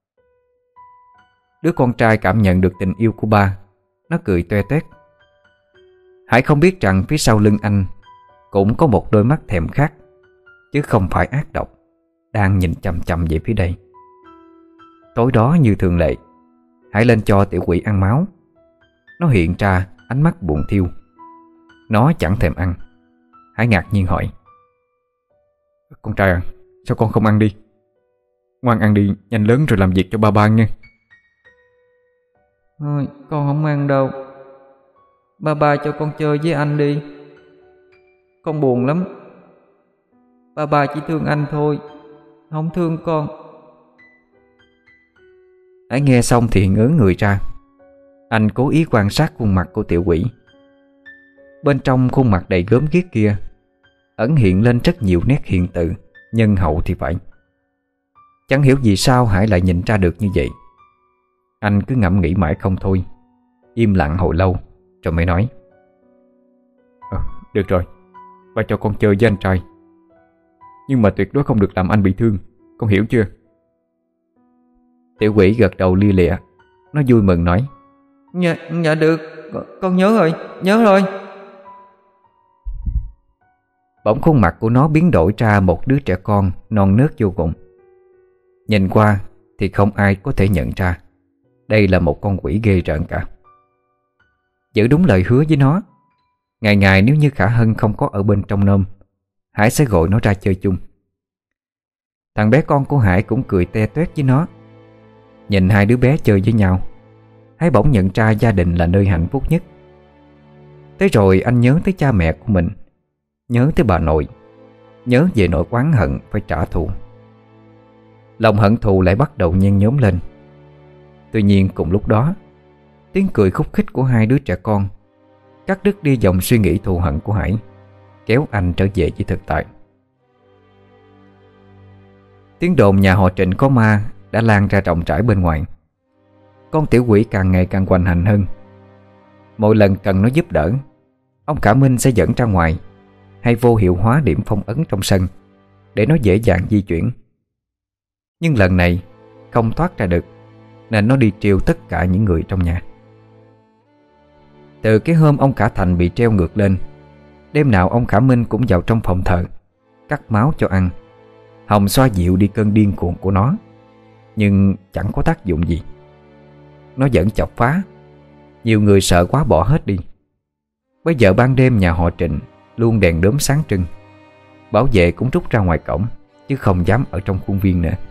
Đứa con trai cảm nhận được tình yêu của ba, nó cười toe toét. Hải không biết rằng phía sau lưng anh cũng có một đôi mắt thèm khát, chứ không phải ác độc, đang nhìn chằm chằm về phía đây. Tối đó như thường lệ, Hải lên cho tiểu quỷ ăn máu. Nó hiện ra ánh mắt buồn thiêu. Nó chẳng thèm ăn. Hải ngạc nhiên hỏi: Con trai à, sao con không ăn đi? Ngoan ăn đi, nhanh lớn rồi làm việc cho ba nha. Thôi, con không ăn đâu. Ba cho con chơi với anh đi. Con buồn lắm. Ba chỉ thương anh thôi, không thương con. Hải nghe xong thì ngớ người ra. Anh cố ý quan sát khuôn mặt của tiểu quỷ. Bên trong khuôn mặt đầy gớm ghiếc kia ẩn hiện lên rất nhiều nét hiền từ, nhân hậu thì phải. Chẳng hiểu vì sao Hải lại nhìn ra được như vậy. Anh cứ ngẫm nghĩ mãi không thôi, im lặng hồi lâu rồi mới nói: Được rồi, ba cho con chơi với anh trai, nhưng mà tuyệt đối không được làm anh bị thương, con hiểu chưa? Tiểu quỷ gật đầu lia lịa. Nó vui mừng nói: Dạ được, con nhớ rồi. Bỗng khuôn mặt của nó biến đổi ra một đứa trẻ con non nớt vô cùng. Nhìn qua thì không ai có thể nhận ra đây là một con quỷ ghê rợn cả. Giữ đúng lời hứa với nó, ngày ngày nếu như Khả Hân không có ở bên trong nôm, Hải sẽ gọi nó ra chơi chung. Thằng bé con của Hải cũng cười te toét với nó. Nhìn hai đứa bé chơi với nhau, Hải bỗng nhận ra gia đình là nơi hạnh phúc nhất. Thế rồi anh nhớ tới cha mẹ của mình, nhớ tới bà nội, nhớ về nỗi oán hận phải trả thù. Lòng hận thù lại bắt đầu nhen nhóm lên. Tuy nhiên cùng lúc đó, tiếng cười khúc khích của hai đứa trẻ con cắt đứt đi dòng suy nghĩ thù hận của Hải, kéo anh trở về với thực tại. Tiếng đồn nhà họ Trịnh có ma đã lan ra rộng rãi bên ngoài. Con tiểu quỷ càng ngày càng hoành hành hơn. Mỗi lần cần nó giúp đỡ, ông Khả Minh sẽ dẫn ra ngoài hay vô hiệu hóa điểm phong ấn trong sân để nó dễ dàng di chuyển. Nhưng lần này không thoát ra được, nên nó đi trêu tất cả những người trong nhà. Từ cái hôm ông Khả Thành bị treo ngược lên, đêm nào ông Khả Minh cũng vào trong phòng thờ cắt máu cho ăn, hòng xoa dịu đi cơn điên cuồng của nó. Nhưng chẳng có tác dụng gì. Nó vẫn chọc phá. Nhiều người sợ quá bỏ hết đi. Bây giờ ban đêm nhà họ Trịnh luôn đèn đốm sáng trưng. Bảo vệ cũng rút ra ngoài cổng, chứ không dám ở trong khuôn viên nữa.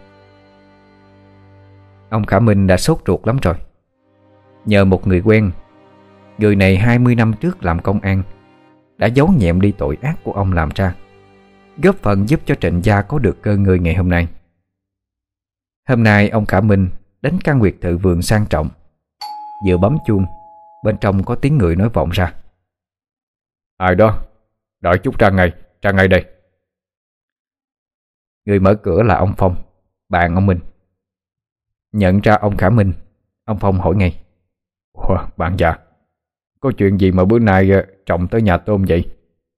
Ông Khả Minh đã sốt ruột lắm rồi. Nhờ một người quen, người này 20 năm trước làm công an, đã giấu nhẹm đi tội ác của ông làm ra, góp phần giúp cho Trịnh gia có được cơ ngơi ngày hôm nay. Hôm nay ông Khả Minh đến căn biệt thự vườn sang trọng. Vừa bấm chuông, bên trong có tiếng người nói vọng ra: Ai đó, đợi chút ra ngay đây. Người mở cửa là ông Phong, bạn ông Minh. Nhận ra ông Khả Minh, ông Phong hỏi ngay: Ủa, bạn già, có chuyện gì mà bữa nay trọng tới nhà tôm vậy?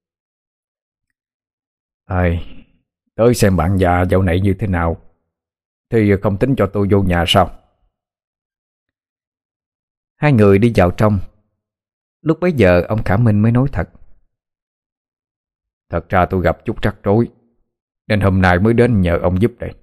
Tới xem bạn già dạo này như thế nào, thì không tính cho tôi vô nhà sao? Hai người đi vào trong. Lúc bấy giờ ông Khả Minh mới nói thật: Thật ra tôi gặp chút rắc rối, nên hôm nay mới đến nhờ ông giúp đây.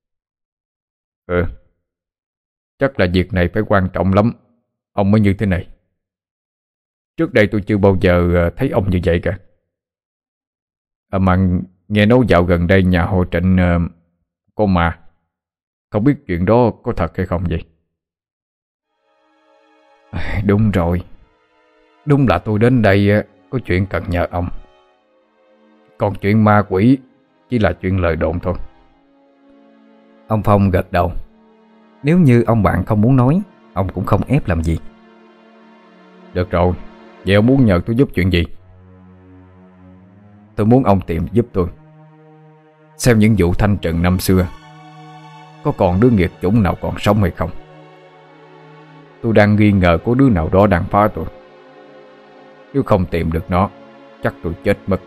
Chắc là việc này phải quan trọng lắm, ông mới như thế này. Trước đây tôi chưa bao giờ thấy ông như vậy cả. Mà nghe nói dạo gần đây nhà họ Trịnh có ma. Không biết chuyện đó có thật hay không vậy? Đúng rồi. Đúng là tôi đến đây có chuyện cần nhờ ông. Còn chuyện ma quỷ chỉ là chuyện lời đồn thôi. Ông Phong gật đầu. Nếu như ông bạn không muốn nói, ông cũng không ép làm gì. Được rồi, vậy ông muốn nhờ tôi giúp chuyện gì? Tôi muốn ông tìm giúp tôi xem những vụ thanh trừng năm xưa có còn đứa nghiệt chủng nào còn sống hay không. Tôi đang nghi ngờ có đứa nào đó đang phá tôi. Nếu không tìm được nó, chắc tôi chết mất.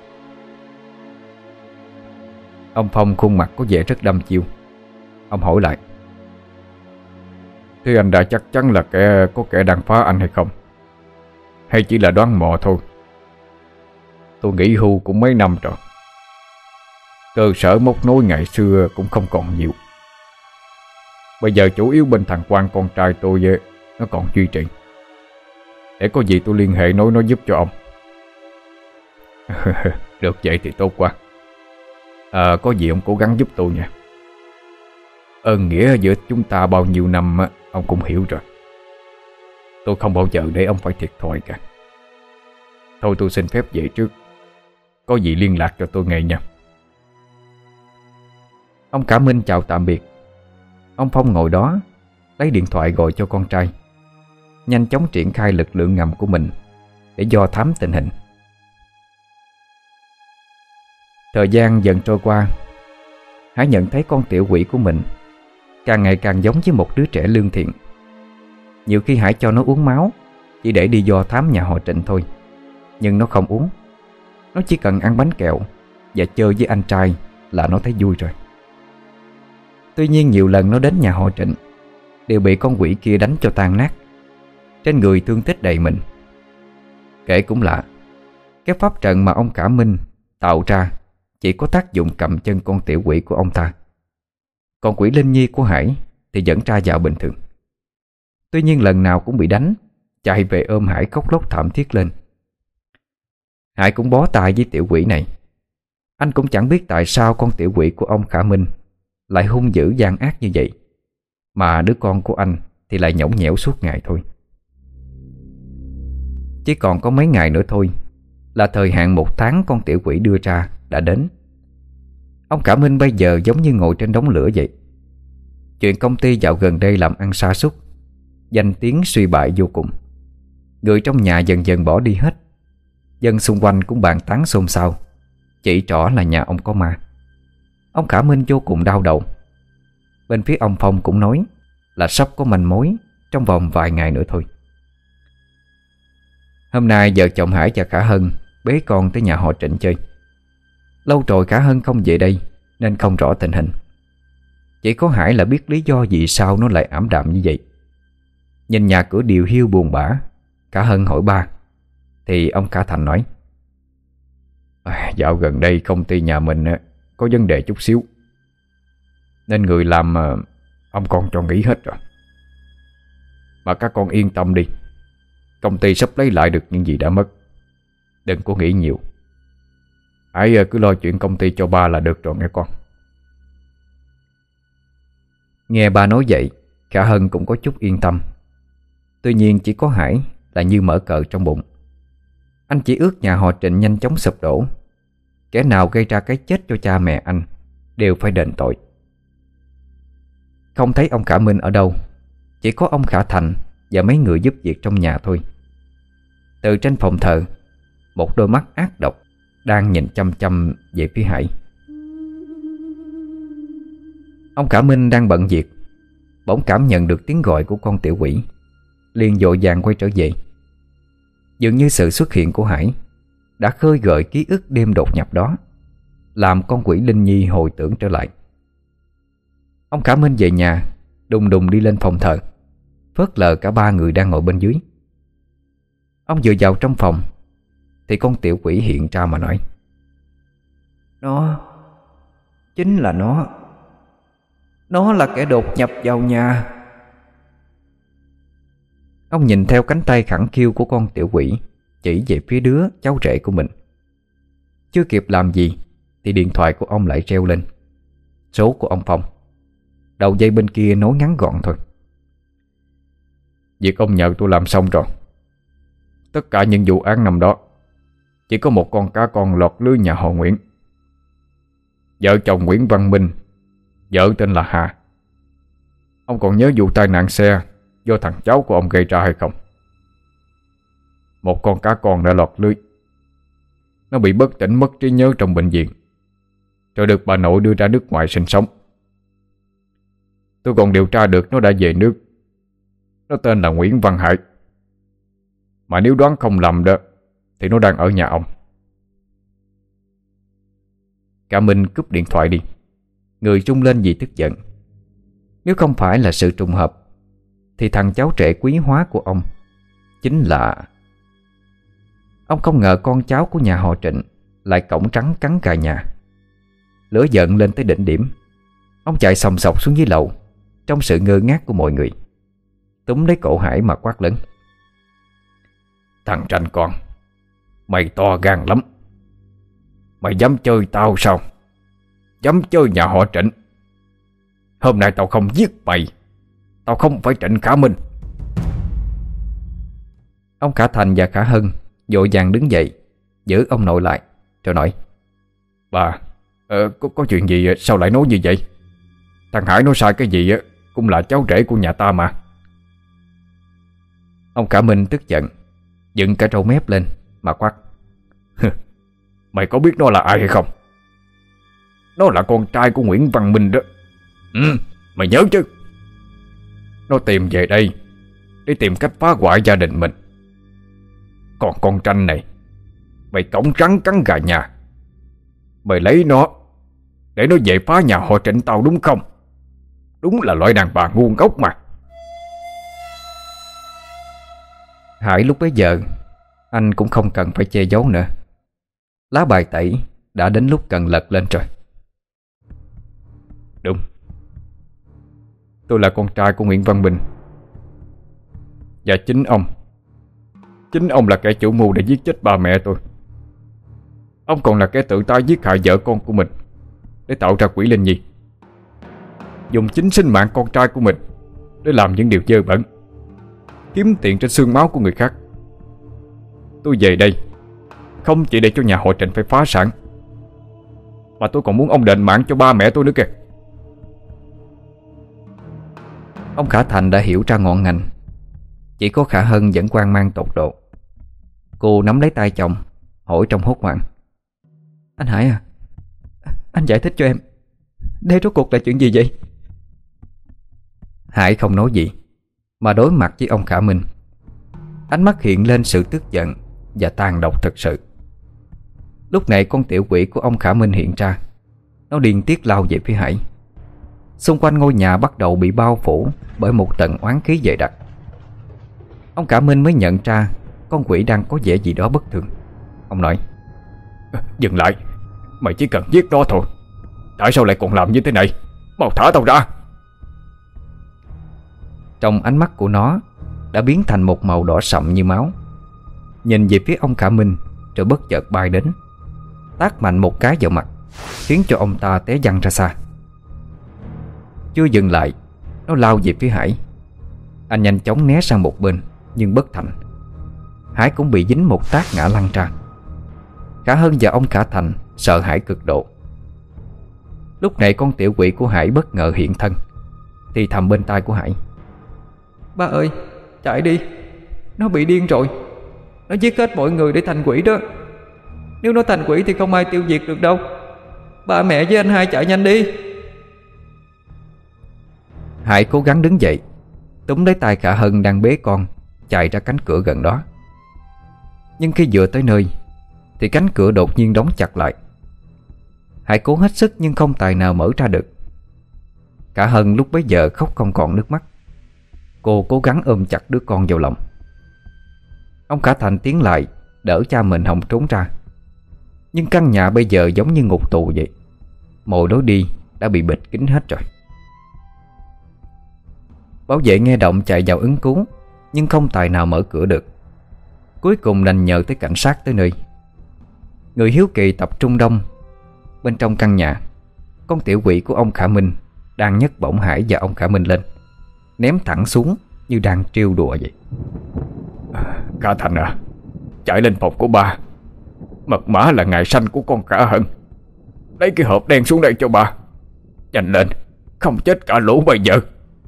Ông Phong khuôn mặt có vẻ rất đăm chiêu. Ông hỏi lại: Thế anh đã chắc chắn là có kẻ đang phá anh hay không? Hay chỉ là đoán mò thôi? Tôi nghỉ hưu cũng mấy năm rồi. Cơ sở móc nối ngày xưa cũng không còn nhiều. Bây giờ chủ yếu bên thằng Quang con trai tôi nó còn duy trì. Để có gì tôi liên hệ nói nó giúp cho ông. Được vậy thì tốt quá. Có gì ông cố gắng giúp tôi nha. Ơn nghĩa giữa chúng ta bao nhiêu năm ông cũng hiểu rồi. Tôi không bao giờ để ông phải thiệt thòi cả. Thôi tôi xin phép về trước. Có gì liên lạc cho tôi ngay nha. Ông cả Minh chào tạm biệt. Ông Phong ngồi đó lấy điện thoại gọi cho con trai, nhanh chóng triển khai lực lượng ngầm của mình để do thám tình hình. Thời gian dần trôi qua, Hải nhận thấy con tiểu quỷ của mình càng ngày càng giống với một đứa trẻ lương thiện. Nhiều khi Hải cho nó uống máu chỉ để đi do thám nhà họ Trịnh thôi, nhưng nó không uống. Nó chỉ cần ăn bánh kẹo và chơi với anh trai là nó thấy vui rồi. Tuy nhiên nhiều lần nó đến nhà họ Trịnh đều bị con quỷ kia đánh cho tan nát, trên người thương tích đầy mình. Kể cũng lạ, cái pháp trận mà ông cả Minh tạo ra chỉ có tác dụng cầm chân con tiểu quỷ của ông ta, còn quỷ Linh Nhi của Hải thì vẫn ra vào bình thường. Tuy nhiên lần nào cũng bị đánh, chạy về ôm Hải khóc lóc thảm thiết lên. Hải cũng bó tay với tiểu quỷ này. Anh cũng chẳng biết tại sao con tiểu quỷ của ông Khả Minh lại hung dữ gian ác như vậy, mà đứa con của anh thì lại nhõng nhẽo suốt ngày thôi. Chỉ còn có mấy ngày nữa thôi là thời hạn 1 tháng con tiểu quỷ đưa ra đã đến. Ông Cả Minh bây giờ giống như ngồi trên đống lửa vậy. Chuyện công ty dạo gần đây làm ăn sa sút, danh tiếng suy bại vô cùng. Người trong nhà dần dần bỏ đi hết. Dân xung quanh cũng bàn tán xôn xao, chỉ trỏ là nhà ông có ma. Ông Cả Minh vô cùng đau đầu. Bên phía ông Phong cũng nói là sắp có manh mối trong vòng vài ngày nữa thôi. Hôm nay vợ chồng Hải và Khả Hân bế con tới nhà họ Trịnh chơi. Lâu rồi Khả Hân không về đây nên không rõ tình hình. Chỉ có Hải là biết lý do vì sao nó lại ảm đạm như vậy. Nhìn nhà cửa điều hiu buồn bã, Khả Hân hỏi ba, thì ông Cả Thành nói: Dạo gần đây công ty nhà mình có vấn đề chút xíu, nên người làm ông con cho nghỉ hết rồi. Mà các con yên tâm đi, công ty sắp lấy lại được những gì đã mất. Đừng có nghĩ nhiều. Hãy cứ lo chuyện công ty cho ba là được rồi nghe con. Nghe ba nói vậy, Khả Hân cũng có chút yên tâm. Tuy nhiên chỉ có Hải là như mở cờ trong bụng. Anh chỉ ước nhà họ Trịnh nhanh chóng sụp đổ. Kẻ nào gây ra cái chết cho cha mẹ anh đều phải đền tội. Không thấy ông Khả Minh ở đâu, chỉ có ông Khả Thành và mấy người giúp việc trong nhà thôi. Từ trên phòng thờ, một đôi mắt ác độc đang nhìn chăm chăm về phía Hải. Ông Khả Minh đang bận việc, bỗng cảm nhận được tiếng gọi của con tiểu quỷ, liền vội vàng quay trở về. Dường như sự xuất hiện của Hải đã khơi gợi ký ức đêm đột nhập đó, làm con quỷ Linh Nhi hồi tưởng trở lại. Ông Khả Minh về nhà, đùng đùng đi lên phòng thờ, phớt lờ cả ba người đang ngồi bên dưới. Ông vừa vào trong phòng thì con tiểu quỷ hiện ra mà nói: Nó, chính là nó. Nó là kẻ đột nhập vào nhà. Ông nhìn theo cánh tay khẳng khiu của con tiểu quỷ chỉ về phía đứa cháu rể của mình. Chưa kịp làm gì thì điện thoại của ông lại reo lên. Số của ông Phong. Đầu dây bên kia nói ngắn gọn thôi: Việc ông nhờ tôi làm xong rồi. Tất cả những vụ án năm đó chỉ có một con cá con lọt lưới nhà họ Nguyễn. Vợ chồng Nguyễn Văn Minh, vợ tên là Hà. Ông còn nhớ vụ tai nạn xe do thằng cháu của ông gây ra hay không? Một con cá con đã lọt lưới. Nó bị bất tỉnh mất trí nhớ trong bệnh viện, rồi được bà nội đưa ra nước ngoài sinh sống. Tôi còn điều tra được nó đã về nước. Nó tên là Nguyễn Văn Hải. Mà nếu đoán không lầm đó thì nó đang ở nhà ông. Cả Minh cúp điện thoại đi. Người rung lên vì tức giận. Nếu không phải là sự trùng hợp thì thằng cháu trẻ quý hóa của ông chính là... Ông không ngờ con cháu của nhà họ Trịnh lại cổng trắng cắn cả nhà. Lửa giận lên tới đỉnh điểm. Ông chạy xòng xọc xuống dưới lầu trong sự ngơ ngác của mọi người, túm lấy cổ Hải mà quát lớn: Thằng Tranh con, mày to gan lắm. Mày dám chơi tao sao? Dám chơi nhà họ Trịnh? Hôm nay tao không giết mày, tao không phải Trịnh Khả Minh. Ông Khả Thành và Khả Hân vội vàng đứng dậy giữ ông nội lại rồi nói: Bà, có chuyện gì sao lại nói như vậy? Thằng Hải nói sai cái gì cũng là cháu rể của nhà ta mà. Ông Khả Minh tức giận, dựng cả râu mép lên mà quát: Mày có biết nó là ai hay không? Nó là con trai của Nguyễn Văn Minh đó. Mày nhớ chứ? Nó tìm về đây để tìm cách phá hoại gia đình mình. Còn con Tranh này, mày cổng trắng cắn gà nhà. Mày lấy nó để nó về phá nhà họ Trịnh tao đúng không? Đúng là loại đàn bà ngu ngốc mà. Hải lúc bấy giờ anh cũng không cần phải che giấu nữa. Lá bài tẩy đã đến lúc cần lật lên rồi. Đúng, tôi là con trai của Nguyễn Văn Minh. Và chính ông là kẻ chủ mưu để giết chết ba mẹ tôi. Ông còn là kẻ tự tay giết hại vợ con của mình để tạo ra quỷ linh nhi, dùng chính sinh mạng con trai của mình để làm những điều dơ bẩn, kiếm tiền trên xương máu của người khác. Tôi về đây không chỉ để cho nhà họ Trịnh phải phá sản, mà tôi còn muốn ông đền mạng cho ba mẹ tôi nữa kìa. Ông Khả Thành đã hiểu ra ngọn ngành. Chỉ có Khả Hân vẫn hoang mang tột độ. Cô nắm lấy tay chồng hỏi trong hốt hoảng: Anh Hải à, anh giải thích cho em, đây rốt cuộc là chuyện gì vậy? Hải không nói gì mà đối mặt với ông Khả Minh. Ánh mắt hiện lên sự tức giận và tàn độc thật sự. Lúc này con tiểu quỷ của ông Khả Minh hiện ra. Nó điên tiết lao về phía Hải. Xung quanh ngôi nhà bắt đầu bị bao phủ bởi một tầng oán khí dày đặc. Ông Khả Minh mới nhận ra con quỷ đang có vẻ gì đó bất thường. Ông nói: Dừng lại, mày chỉ cần giết nó thôi. Tại sao lại còn làm như thế này? Mau thả tao ra. Trong ánh mắt của nó đã biến thành một màu đỏ sậm như máu. Nhìn về phía ông Khả Minh rồi bất chợt bay đến, tát mạnh một cái vào mặt, khiến cho ông ta té văng ra xa. Chưa dừng lại, nó lao về phía Hải. Anh nhanh chóng né sang một bên nhưng bất thành. Hải cũng bị dính một tát ngã lăn ra. Khả Hân và ông Khả Thành sợ hãi cực độ. Lúc này con tiểu quỷ của Hải bất ngờ hiện thân, thì thầm bên tai của Hải: Ba ơi, chạy đi, nó bị điên rồi. Nó giết hết mọi người để thành quỷ đó. Nếu nó thành quỷ thì không ai tiêu diệt được đâu. Ba mẹ với anh hai chạy nhanh đi. Hải cố gắng đứng dậy, túm lấy tay Khả Hân đang bế con, chạy ra cánh cửa gần đó. Nhưng khi vừa tới nơi thì cánh cửa đột nhiên đóng chặt lại. Hải cố hết sức nhưng không tài nào mở ra được. Khả Hân lúc bấy giờ khóc không còn nước mắt. Cô cố gắng ôm chặt đứa con vào lòng. Ông Khả Thành tiến lại đỡ cha mình hòng trốn ra. Nhưng căn nhà bây giờ giống như ngục tù vậy. Mọi lối đi đã bị bịt kín hết rồi. Bảo vệ nghe động chạy vào ứng cứu, nhưng không tài nào mở cửa được. Cuối cùng đành nhờ tới cảnh sát tới nơi. Người hiếu kỳ tập trung đông. Bên trong căn nhà, con tiểu quỷ của ông Khả Minh đang nhấc bổng Hải và ông Khả Minh lên, ném thẳng xuống như đang trêu đùa vậy. Khả Thành à, chạy lên phòng của ba. Mật mã là ngày sanh của con Khả Hân. Lấy cái hộp đen xuống đây cho ba. Nhanh lên, không chết cả lũ bây giờ.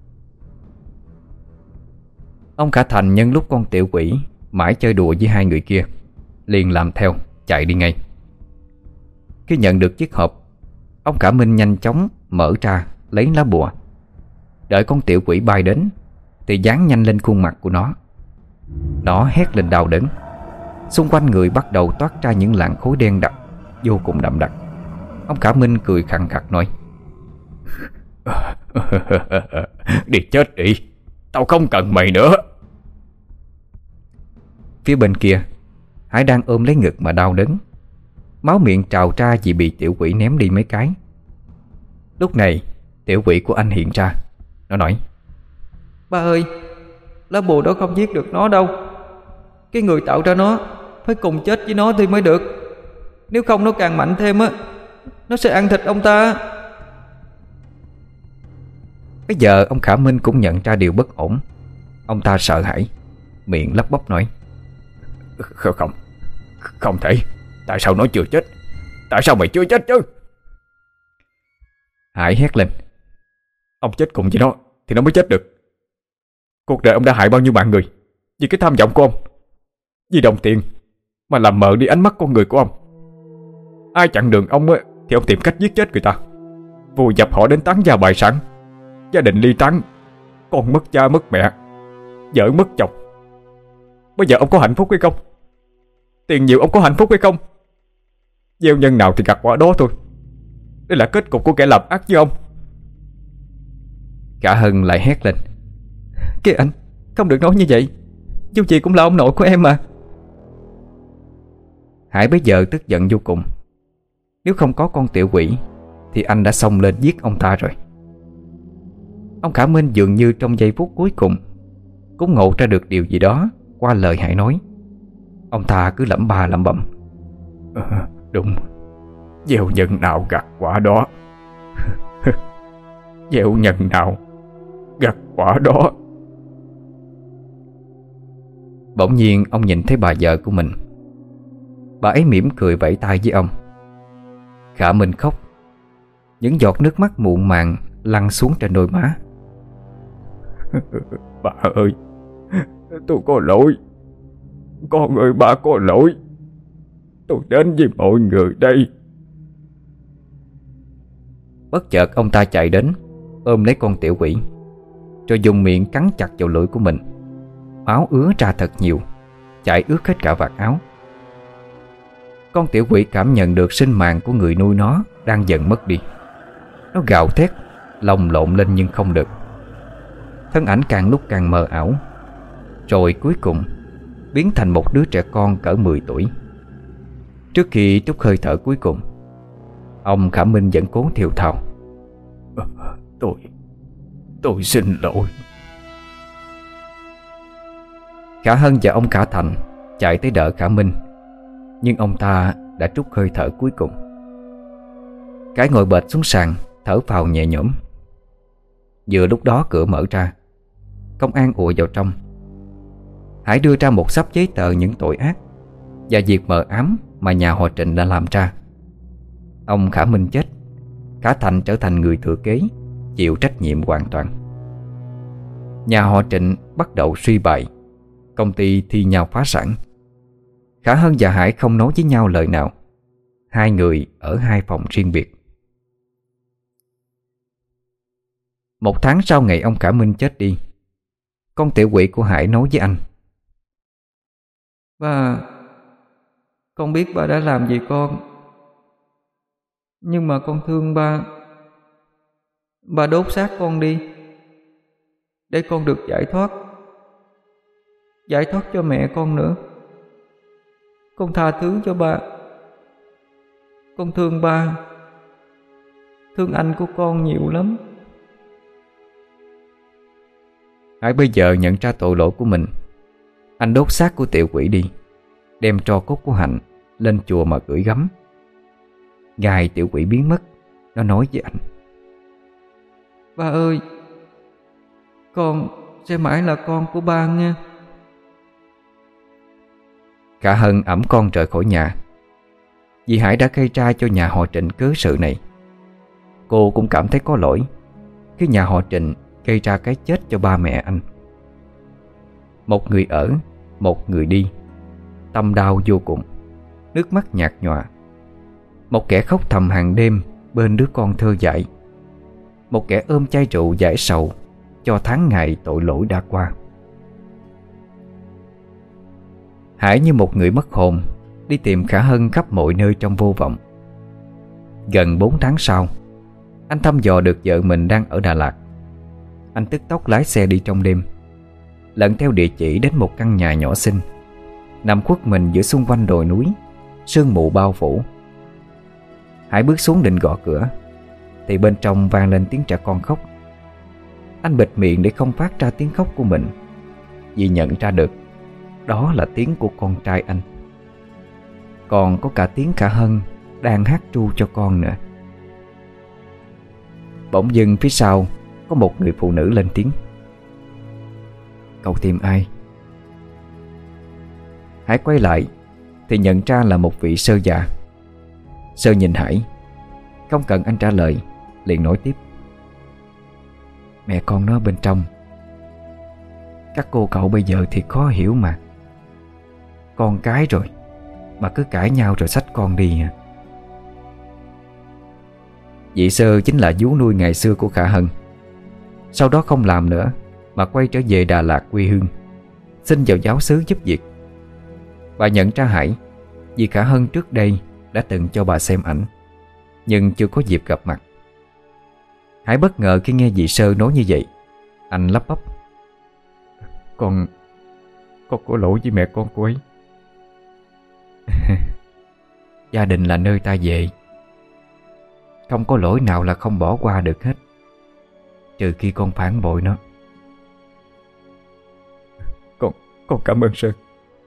Ông Khả Thành nhân lúc con tiểu quỷ mãi chơi đùa với hai người kia, liền làm theo chạy đi ngay. Khi nhận được chiếc hộp, ông Khả Minh nhanh chóng mở ra lấy lá bùa. Đợi con tiểu quỷ bay đến thì dán nhanh lên khuôn mặt của nó. Nó hét lên đau đớn. Xung quanh người bắt đầu toát ra những làn khối đen đặc vô cùng đậm đặc. Ông Khả Minh cười khằng khặc nói: Đi chết đi, tao không cần mày nữa. Phía bên kia, Hải đang ôm lấy ngực mà đau đớn. Máu miệng trào ra vì bị tiểu quỷ ném đi mấy cái. Lúc này tiểu quỷ của anh hiện ra. Nó nói: Ba ơi, lá bùa đó không giết được nó đâu. Cái người tạo ra nó phải cùng chết với nó thì mới được. Nếu không nó càng mạnh thêm á, nó sẽ ăn thịt ông ta. Bây giờ ông Khả Minh cũng nhận ra điều bất ổn. Ông ta sợ hãi, miệng lắp bắp nói: Không thể. Tại sao nó chưa chết? Tại sao mày chưa chết chứ? Hải hét lên: Ông chết cùng với nó thì nó mới chết được. Cuộc đời ông đã hại bao nhiêu mạng người vì cái tham vọng của ông, vì đồng tiền mà làm mờ đi ánh mắt con người của ông. Ai chặn đường ông ấy, thì ông tìm cách giết chết người ta, vùi dập họ đến tán gia bại sản, gia đình ly tán, con mất cha mất mẹ, vợ mất chồng. Bây giờ ông có hạnh phúc hay không? Tiền nhiều ông có hạnh phúc hay không? Gieo nhân nào thì gặt quả đó thôi. Đây là kết cục của kẻ làm ác với ông. Cả Hân lại hét lên: Kìa anh, không được nói như vậy. Dù gì cũng là ông nội của em mà. Hải bây giờ tức giận vô cùng. Nếu không có con tiểu quỷ thì anh đã xông lên giết ông ta rồi. Ông Khả Minh dường như trong giây phút cuối cùng cũng ngộ ra được điều gì đó qua lời Hải nói. Ông ta cứ lẩm ba lẩm bẩm: Đúng, gieo nhân nào gặt quả đó. Gieo nhân nào gặt quả đó. Bỗng nhiên ông nhìn thấy bà vợ của mình. Bà ấy mỉm cười vẫy tay với ông. Khả Minh khóc. Những giọt nước mắt muộn màng lăn xuống trên đôi má. Bà ơi, tôi có lỗi. Con ơi, bà có lỗi. Tôi đến với mọi người đây. Bất chợt ông ta chạy đến, ôm lấy con tiểu quỷ, rồi dùng miệng cắn chặt vào lưỡi của mình. Máu ứa ra thật nhiều, chảy ướt hết cả vạt áo. Con tiểu quỷ cảm nhận được sinh mạng của người nuôi nó đang dần mất đi. Nó gào thét, lồng lộn lên nhưng không được. Thân ảnh càng lúc càng mờ ảo, rồi cuối cùng biến thành một đứa trẻ con cỡ 10 tuổi. Trước khi trút hơi thở cuối cùng, ông Khả Minh vẫn cố thều thào: Tôi xin lỗi. Khả Hân và ông Khả Thành chạy tới đỡ Khả Minh, nhưng ông ta đã trút hơi thở cuối cùng. Cái ngồi bệt xuống sàn, thở phào nhẹ nhõm. Vừa lúc đó cửa mở ra, công an ùa vào trong. Hải đưa ra một xấp giấy tờ những tội ác và việc mờ ám mà nhà họ Trịnh đã làm ra. Ông Khả Minh chết, Khả Thành trở thành người thừa kế, chịu trách nhiệm hoàn toàn. Nhà họ Trịnh bắt đầu suy bại, công ty thi nhau phá sản. Khả Hân và Hải không nói với nhau lời nào. Hai người ở hai phòng riêng biệt. Một tháng sau ngày ông Khả Minh chết đi, con tiểu quỷ của Hải nói với anh: Ba, con biết ba đã làm gì con, nhưng mà con thương ba. Ba đốt xác con đi, để con được giải thoát. Giải thoát cho mẹ con nữa. Con tha thứ cho ba. Con thương ba, thương anh của con nhiều lắm. Hải bây giờ nhận ra tội lỗi của mình. Anh đốt xác của tiểu quỷ đi, đem tro cốt của Hạnh lên chùa mà gửi gắm. Ngày tiểu quỷ biến mất, nó nói với anh: Ba ơi, con sẽ mãi là con của ba nha. Khả Hân ẵm con rời khỏi nhà. Vì Hải đã gây ra cho nhà họ Trịnh cớ sự này. Cô cũng cảm thấy có lỗi khi nhà họ Trịnh gây ra cái chết cho ba mẹ anh. Một người ở, một người đi, tâm đau vô cùng, nước mắt nhạt nhòa. Một kẻ khóc thầm hàng đêm bên đứa con thơ dại, một kẻ ôm chai rượu giải sầu cho tháng ngày tội lỗi đã qua. Hải như một người mất hồn đi tìm Khả Hân khắp mọi nơi trong vô vọng. Gần 4 tháng sau, anh thăm dò được vợ mình đang ở Đà Lạt. Anh tức tốc lái xe đi trong đêm, lận theo địa chỉ đến một căn nhà nhỏ xinh nằm khuất mình giữa xung quanh đồi núi, sương mù bao phủ. Hải bước xuống định gõ cửa thì bên trong vang lên tiếng trẻ con khóc. Anh bịt miệng để không phát ra tiếng khóc của mình, vì nhận ra được đó là tiếng của con trai anh. Còn có cả tiếng Khả Hân đang hát ru cho con nữa. Bỗng dưng phía sau có một người phụ nữ lên tiếng: "Cậu tìm ai?" Hải quay lại thì nhận ra là một vị sơ già. Sơ nhìn Hải, không cần anh trả lời, liền nói tiếp: "Mẹ con nó bên trong. Các cô cậu bây giờ thì khó hiểu mà. Con cái rồi mà cứ cãi nhau rồi xách con đi à." Vị Sơ chính là vú nuôi ngày xưa của Khả Hân. Sau đó không làm nữa mà quay trở về Đà Lạt quê hương, xin vào giáo xứ giúp việc. Bà nhận ra Hải vì Khả Hân trước đây đã từng cho bà xem ảnh, nhưng chưa có dịp gặp mặt. Hải bất ngờ khi nghe vị Sơ nói như vậy. Anh lắp bắp: Con có lỗi với mẹ con cô ấy." "Gia đình là nơi ta về, không có lỗi nào là không bỏ qua được hết, trừ khi con phản bội nó." Con cảm ơn Sơn."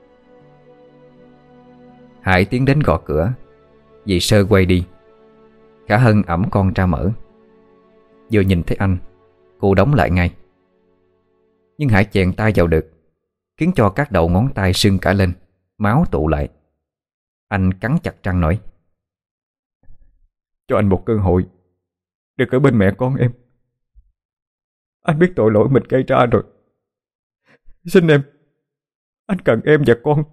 Hải tiến đến gõ cửa. Vị Sơ quay đi. Khả Hân ẵm con ra mở. Vừa nhìn thấy anh, cô đóng lại ngay. Nhưng Hải chèn tay vào được, khiến cho các đầu ngón tay sưng cả lên, máu tụ lại. Anh cắn chặt răng nói: "Cho anh một cơ hội được ở bên mẹ con em. Anh biết tội lỗi mình gây ra rồi. Xin em, anh cần em và con."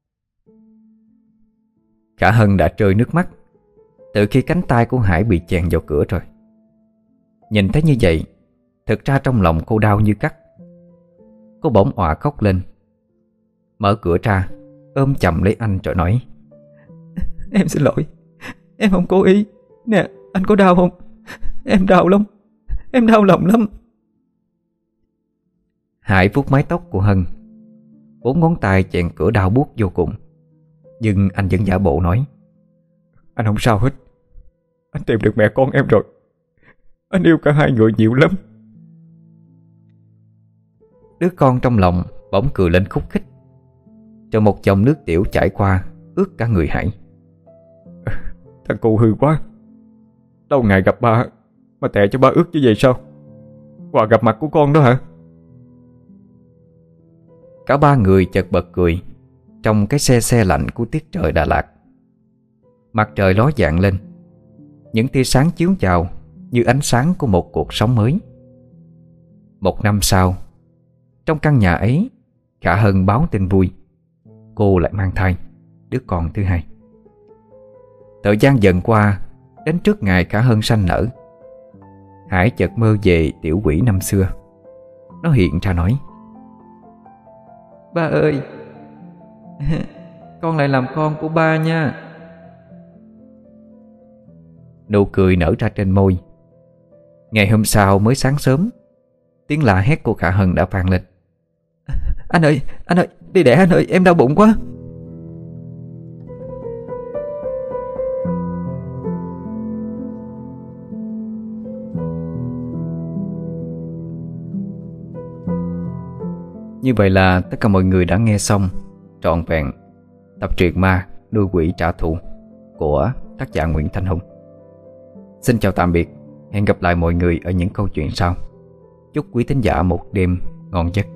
Khả Hân đã rơi nước mắt từ khi cánh tay của Hải bị chèn vào cửa rồi. Nhìn thấy như vậy, thực ra trong lòng cô đau như cắt. Cô bỗng òa khóc lên, mở cửa ra, ôm chầm lấy anh rồi nói: "Em xin lỗi, em không cố ý. Nè, anh có đau không? Em đau lắm, em đau lòng lắm." Hải vuốt mái tóc của Hân. 4 ngón tay chèn cửa đau buốt vô cùng. Nhưng anh vẫn giả bộ nói: "Anh không sao hết. Anh tìm được mẹ con em rồi. Anh yêu cả hai người nhiều lắm." Đứa con trong lòng bỗng cười lên khúc khích, rồi một dòng nước tiểu chảy qua ướt cả người Hải. "Thằng cu hư quá. Lâu ngày gặp ba mà tệ cho ba ướt như vậy sao? Quà gặp mặt của con đó hả?" Cả ba người chợt bật cười trong cái se lạnh của tiết trời Đà Lạt. Mặt trời ló dạng lên, những tia sáng chiếu vào như ánh sáng của một cuộc sống mới. 1 năm sau, trong căn nhà ấy, Khả Hân báo tin vui: cô lại mang thai đứa con thứ hai. Thời gian dần qua, đến trước ngày Khả Hân sanh nở, Hải chợt mơ về tiểu quỷ năm xưa. Nó hiện ra nói: "Ba ơi, con lại làm con của ba nha." Nụ cười nở ra trên môi. Ngày hôm sau mới sáng sớm, tiếng la hét của Khả Hân đã vang lên: Anh ơi, đi đẻ anh ơi, em đau bụng quá." Như vậy là tất cả mọi người đã nghe xong trọn vẹn tập truyện ma Nuôi Quỷ Trả Thù của tác giả Nguyễn Thanh Hùng. Xin chào tạm biệt, hẹn gặp lại mọi người ở những câu chuyện sau. Chúc quý thính giả một đêm ngon giấc.